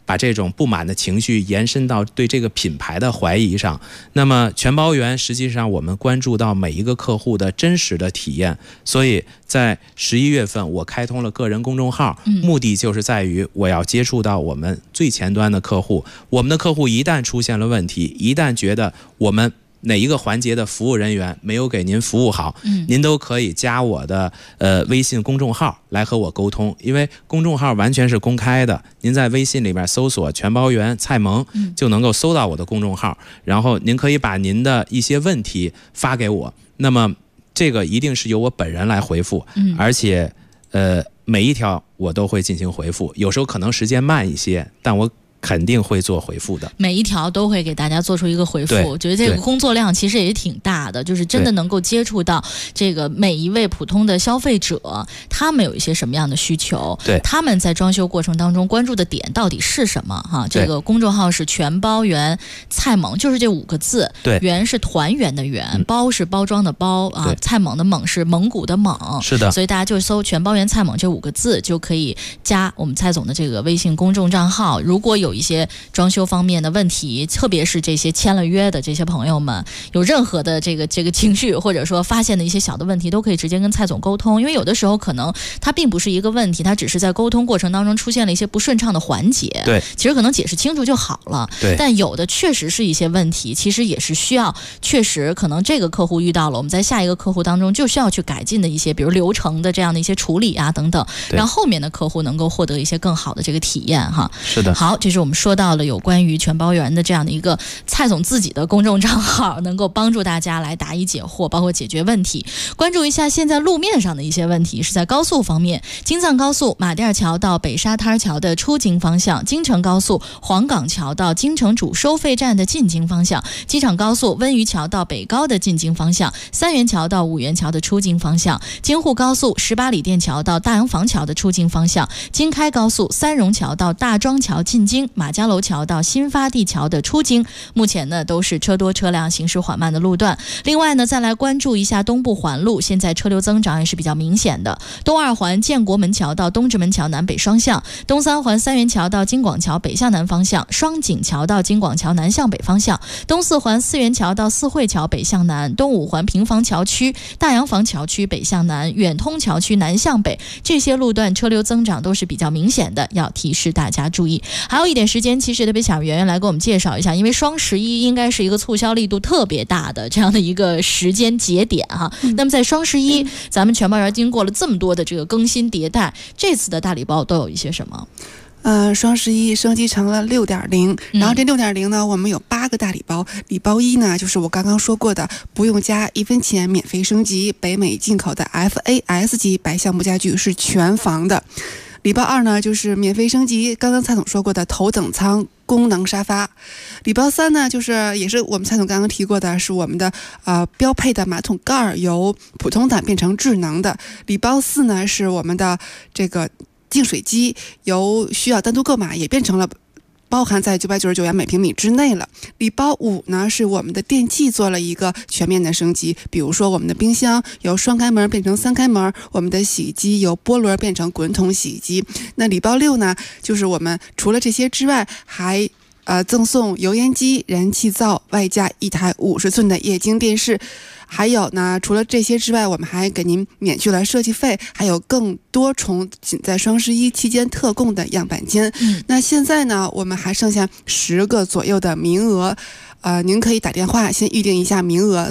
把这种不满的情绪延伸到对这个品牌的怀疑上。那么全包圆实际上我们关注到每一个客户的真实的体验，所以在11月份我开通了个人公众号，目的就是在于我要接触到我们最前端的客户。我们的客户一旦出现了问题，一旦觉得我们哪一个环节的服务人员没有给您服务好，您都可以加我的微信公众号来和我沟通，因为公众号完全是公开的，您在微信里边搜索全包圆蔡萌就能够搜到我的公众号，然后您可以把您的一些问题发给我，那么这个一定是由我本人来回复，而且每一条我都会进行回复，有时候可能时间慢一些，但我肯定会做回复的， 每一条都会给大家做出一个回复。我觉得这个工作量其实也挺大的，就是真的能够接触到这个每一位普通的消费者，他们有一些什么样的需求，他们在装修过程当中关注的点到底是什么哈？这个公众号是全包圆蔡萌，就是这5个字，圆是团圆的圆，包是包装的包啊，蔡萌的萌是蒙古的蒙， 是的， 所以大家就搜全包圆蔡萌这5个字就可以加我们蔡总的这个微信公众账号。如果有一些装修方面的问题，特别是这些签了约的这些朋友们，有任何的这个情绪，或者说发现的一些小的问题，都可以直接跟蔡总沟通。因为有的时候可能它并不是一个问题，它只是在沟通过程当中出现了一些不顺畅的环节，其实可能解释清楚就好了，但有的确实是一些问题，其实也是需要确实可能这个客户遇到了，我们在下一个客户当中就需要去改进的一些比如流程的这样的一些处理啊等等，让后面的客户能够获得一些更好的这个体验哈。 是的， 好，这是我们说到了有关于全包圆的这样的一个蔡总自己的公众账号，能够帮助大家来答疑解惑，包括解决问题。关注一下现在路面上的一些问题，是在高速方面，京藏高速马甸桥到北沙滩桥的出京方向，京承高速黄岗桥到京承主收费站的进京方向，机场高速温榆桥到北高的进京方向，三元桥到五元桥的出京方向，京沪高速18里店桥到大洋房桥的出京方向，京开高速三榕桥到大庄桥进京，马家楼桥到新发地桥的出京，目前呢都是车多车辆行驶缓慢的路段。另外呢，再来关注一下东部环路，现在车流增长也是比较明显的。东二环建国门桥到东直门桥南北双向，东三环三元桥到京广桥北向南方向，双井桥到京广桥南向北方向，东四环四元桥到四惠桥北向南，东五环平房桥区大洋房桥区北向南，远通桥区南向北，这些路段车流增长都是比较明显的，要提示大家注意。还有一点时间，其实特别想圆圆来给我们介绍一下，因为双11应该是一个促销力度特别大的这样的一个时间节点哈。那么在双11，咱们全包圆经过了这么多的这个更新迭代，这次的大礼包都有一些什么？ 双11升级成了 6.0， 然后这 6.0 呢，我们有8个大礼包。礼包1呢，就是我刚刚说过的，不用加1分钱免费升级北美进口的 FAS 级白橡木家具，是全房的。礼包2呢，就是免费升级刚刚蔡总说过的头等舱功能沙发。礼包3呢，就是也是我们蔡总刚刚提过的，是我们的标配的马桶盖由普通版变成智能的。礼包4呢，是我们的这个净水机由需要单独购买也变成了包含在999元每平米之内了。礼包5呢，是我们的电器做了一个全面的升级，比如说我们的冰箱由双开门变成3开门，我们的洗衣机由波轮变成滚筒洗衣机。那礼包6呢，就是我们除了这些之外，还赠送油烟机、燃气灶，外加一台50寸的液晶电视。还有呢，除了这些之外，我们还给您免去了设计费，还有更多重仅在双11期间特供的样板间。那现在呢，我们还剩下10个左右的名额。您可以打电话先预定一下名额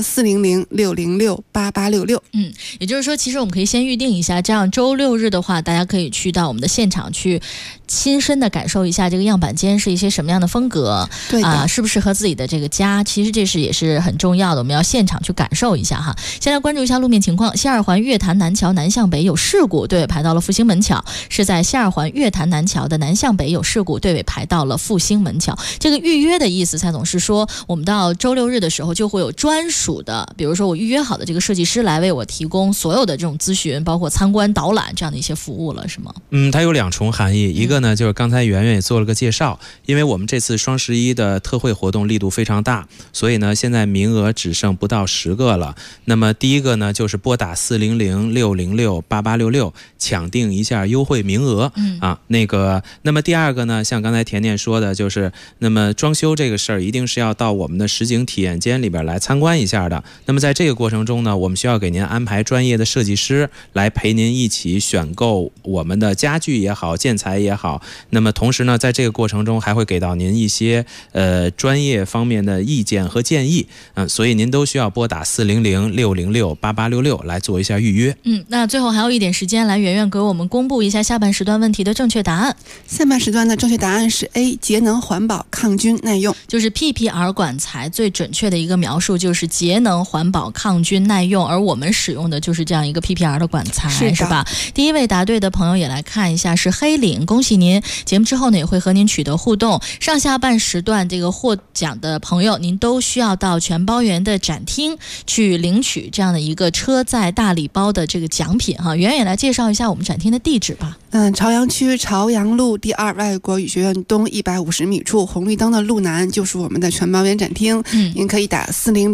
400-606-8866。 也就是说，其实我们可以先预定一下，这样周6日的话，大家可以去到我们的现场去亲身的感受一下这个样板间是一些什么样的风格，适不适合自己的这个家。其实这是也是很重要的，我们要现场去感受一下哈。先来关注一下路面情况，西二环月坛南桥南向北有事故，队尾排到了复兴门桥，是在西二环月坛南桥的南向北有事故，队尾排到了复兴门桥。这个预约的意思，蔡总是说我们到周六日的时候就会有专属的，比如说我预约好的这个设计师来为我提供所有的这种咨询，包括参观导览这样的一些服务了，是吗？ 它有2重含义，一个呢就是刚才圆圆也做了个介绍，因为我们这次双11的特惠活动力度非常大，所以呢现在名额只剩不到10个了。那么第一个呢就是拨打400-606-8866抢定一下优惠名额那么第二个呢，像刚才甜甜说的，就是那么装修这个事儿一定是要到我们的实景体验间里边来参观一下的。那么在这个过程中呢，我们需要给您安排专业的设计师来陪您一起选购我们的家具也好，建材也好。那么同时呢，在这个过程中还会给到您一些专业方面的意见和建议，所以您都需要拨打400-606-8866来做一下预约。 那最后还有一点时间，来圆圆给我们公布一下下半时段问题的正确答案。 下半时段的正确答案是 A， 节能环保抗菌耐用， 就是 PPR 管材最准确的一个描述就是节能环保抗菌耐用，而我们使用的就是这样一个 PPR 的管材，是吧？第一位答对的朋友也来看一下，是黑领，恭喜您！节目之后呢也会和您取得互动。上下半时段这个获奖的朋友，您都需要到全包园的展厅去领取这样的一个车载大礼包的这个奖品哈。圆圆来介绍一下我们展厅的地址吧。 朝阳区朝阳路第2外国语学院东150米处，红绿灯的路南就是我们的全包园展厅。您可以打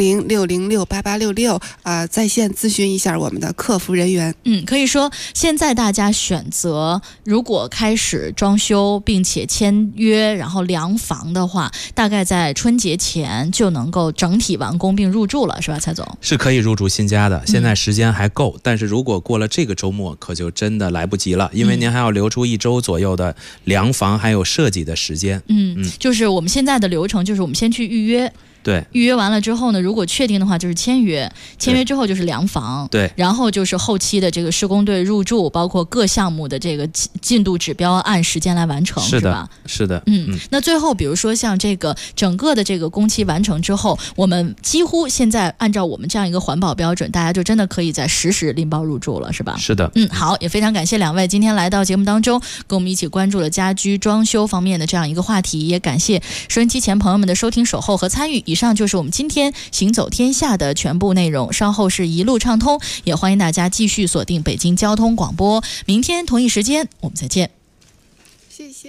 400-606-8866在线咨询一下我们的客服人员。 可以说现在大家选择如果开始装修并且签约然后量房的话，大概在春节前就能够整体完工并入住了，是吧，蔡总？ 是可以入住新家的，现在时间还够，但是如果过了这个周末可就真的来不及了，因为您还要留出1周左右的量房还有设计的时间。 就是我们现在的流程就是我们先去预约， 对， 预约完了之后呢，如果确定的话就是签约，签约之后就是量房， 对， 然后就是后期的这个施工队入住，包括各项目的这个进度指标按时间来完成，是吧？ 是的。 那最后比如说像这个整个的这个工期完成之后，我们几乎现在按照我们这样一个环保标准，大家就真的可以在实时拎包入住了，是吧？ 是的。 好，也非常感谢2位今天来到节目当中，跟我们一起关注了家居装修方面的这样一个话题，也感谢收音机前朋友们的收听守候和参与。以上就是我们今天行走天下的全部内容，稍后是一路畅通，也欢迎大家继续锁定北京交通广播，明天同一时间我们再见。 谢谢。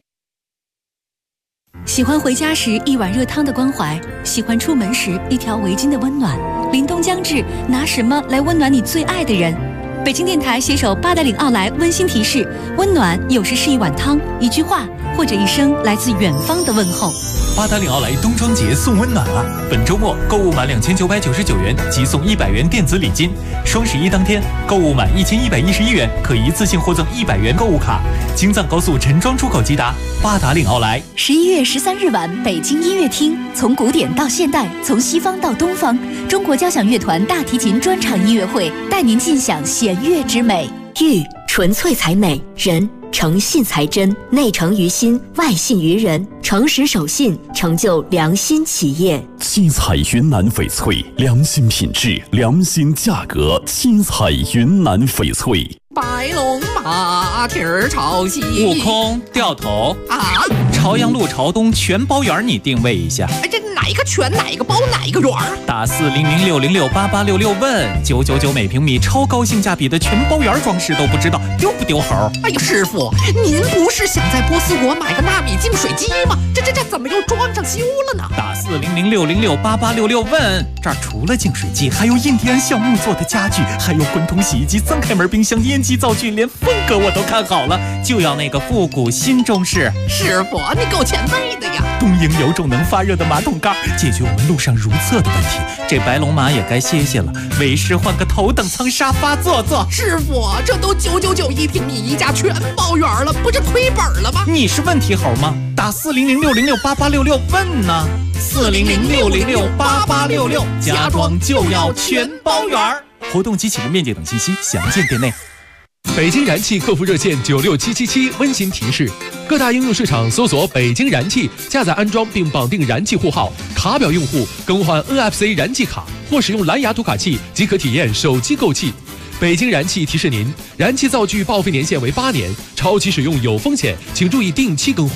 喜欢回家时一碗热汤的关怀，喜欢出门时一条围巾的温暖。凛冬将至，拿什么来温暖你最爱的人？北京电台携手八达岭奥莱温馨提示：温暖有时是一碗汤、一句话，或者一声来自远方的问候。 八达岭奥莱冬装节送温暖啊！本周末购物满2999元即送100元电子礼金。双11当天购物满1111元可一次性获赠100元购物卡。京藏高速陈庄出口即达，八达岭奥莱。 11月13日晚，北京音乐厅，从古典到现代，从西方到东方，中国交响乐团大提琴专场音乐会，带您尽享弦乐之美。 玉纯粹才美，人诚信才真，内诚于心，外信于人，诚实守信，成就良心企业。 七彩云南翡翠，良心品质，良心价格。七彩云南翡翠。 白龙马蹄儿朝西， 悟空掉头啊！ 朝阳路朝东全包园，你定位一下。 这哪一个全，哪一个包，哪一个园？ 打400-606-8866问999每平米，超高性价比的全包园装饰都不知道丢不丢猴？ 哎呀，师傅，您不是想在波斯国买个纳米净水机吗？这怎么又装上修了呢？ 打400-606-8866问，这儿除了净水机，还有印第安橡木做的家具，还有滚筒洗衣机、3开门冰箱、烟机灶具，连风格我都看好了，就要那个复古新中式。 师傅，你够前辈的呀！ 东营有种能发热的马桶盖，解决我们路上如厕的问题。这白龙马也该歇歇了，为师换个头等舱沙发坐坐。 师傅，这都999一平米一家全包圆了，不是亏本了吗？ 你是问题猴吗？打400-606-8866问呢。400-606-8866，家装就要全包圆。活动及启动面积等信息详见店内。 北京燃气客服热线96777温馨提示：各大应用市场搜索北京燃气，下载安装并绑定燃气户号，卡表用户更换 NFC 燃气卡或使用蓝牙读卡器即可体验手机购气。北京燃气提示您，燃气灶具报废年限为8年，超期使用有风险，请注意定期更换。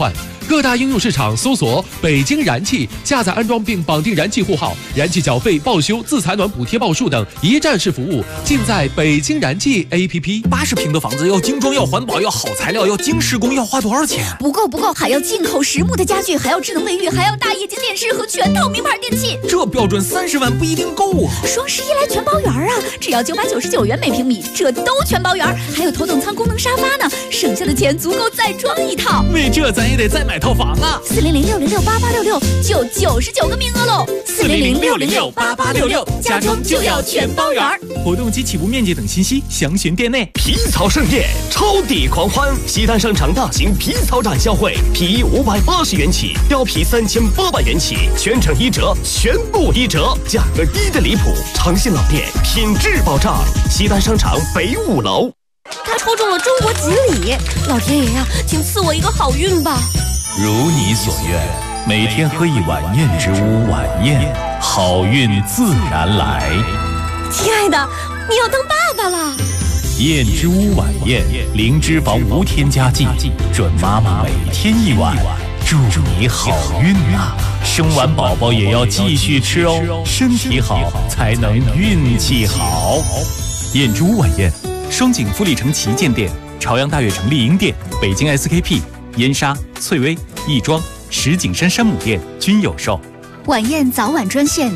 各大应用市场搜索北京燃气，下载安装并绑定燃气户号，燃气缴费、报修、自采暖补贴报数等一站式服务，尽在北京燃气 APP。 80平的房子要精装，要环保，要好材料，要精施工，要花多少钱？ 不够，还要进口实木的家具，还要智能卫浴，还要大液晶电视和全套名牌电器。 这标准30万不一定够啊！ 双11来全包圆啊，只要999元每平米，这都全包圆，还有头等舱功能沙发呢，省下的钱足够再装一套。 为这咱也得再买套房啊 ！400-606-8866就99个名额喽！400-606-8866，家装就要全包圆。 活动及起步面积等信息详询店内。 皮草盛宴，超抵狂欢！西单商场大型皮草展销会，皮衣580元起，貂皮3800元起，全程1折，全部1折，价格低得离谱，诚信老店，品质保障。西单商场北5楼。 他抽中了中国锦鲤，老天爷呀，请赐我一个好运吧！ 如你所愿，每天喝一碗燕之屋晚宴，好运自然来。 亲爱的，你要当爸爸了。 燕之屋晚宴，零脂肪无添加剂，准妈妈每天一碗，祝你好运啊！生完宝宝也要继续吃哦，身体好才能运气好。 燕之屋晚宴，双井富力城旗舰店、朝阳大悦城丽婴店、北京 SKP、燕莎、翠微、亦庄、石景山山姆店均有售。 晚宴早晚专线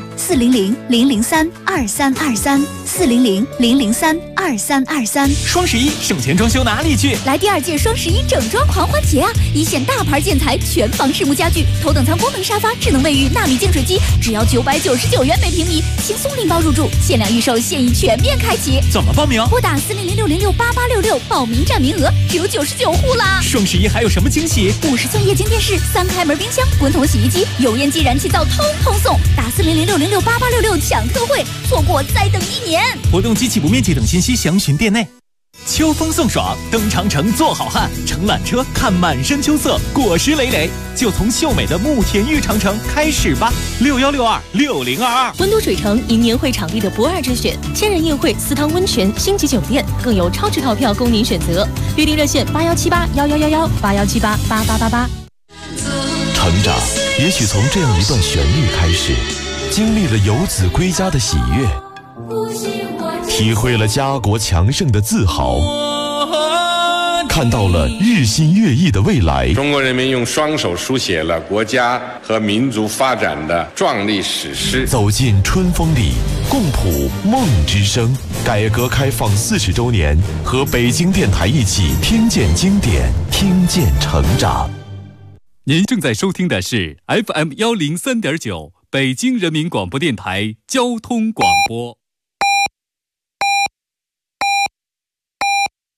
400-003-2323，400-003-2323。 双11省钱装修哪里去？ 来第2届双11整装狂欢节啊！一线大牌建材、全房实木家具、头等舱功能沙发、智能卫浴、纳米净水机，只要999元每平米，轻松拎包入住，限量预售，现已全面开启。 怎么报名？ 拨打400-606-8866，报名占名额只有99户啦！ 双11还有什么惊喜 ？50寸液晶电视、3开门冰箱、滚筒洗衣机、油烟机、燃气灶通送，打400-606-8866抢特惠，错过再等1年。 活动及起步面积等信息详询店内。秋风送爽，登长城做好汉，乘缆车看满山秋色，果实累累，就从秀美的慕田峪长城开始吧。61626022， 温都水城迎年会场地的不二之选，千人宴会、私汤温泉、星级酒店，更有超值套票供您选择。预订热线81781111，8178888888。 成长也许从这样一段旋律开始，经历了游子归家的喜悦，体会了家国强盛的自豪，看到了日新月异的未来。 中国人民用双手书写了国家和民族发展的壮丽史诗。 走进春风里，共谱梦之声。改革开放40周年，和北京电台一起听见经典，听见成长。 您正在收听的是 FM103.9北京人民广播电台交通广播。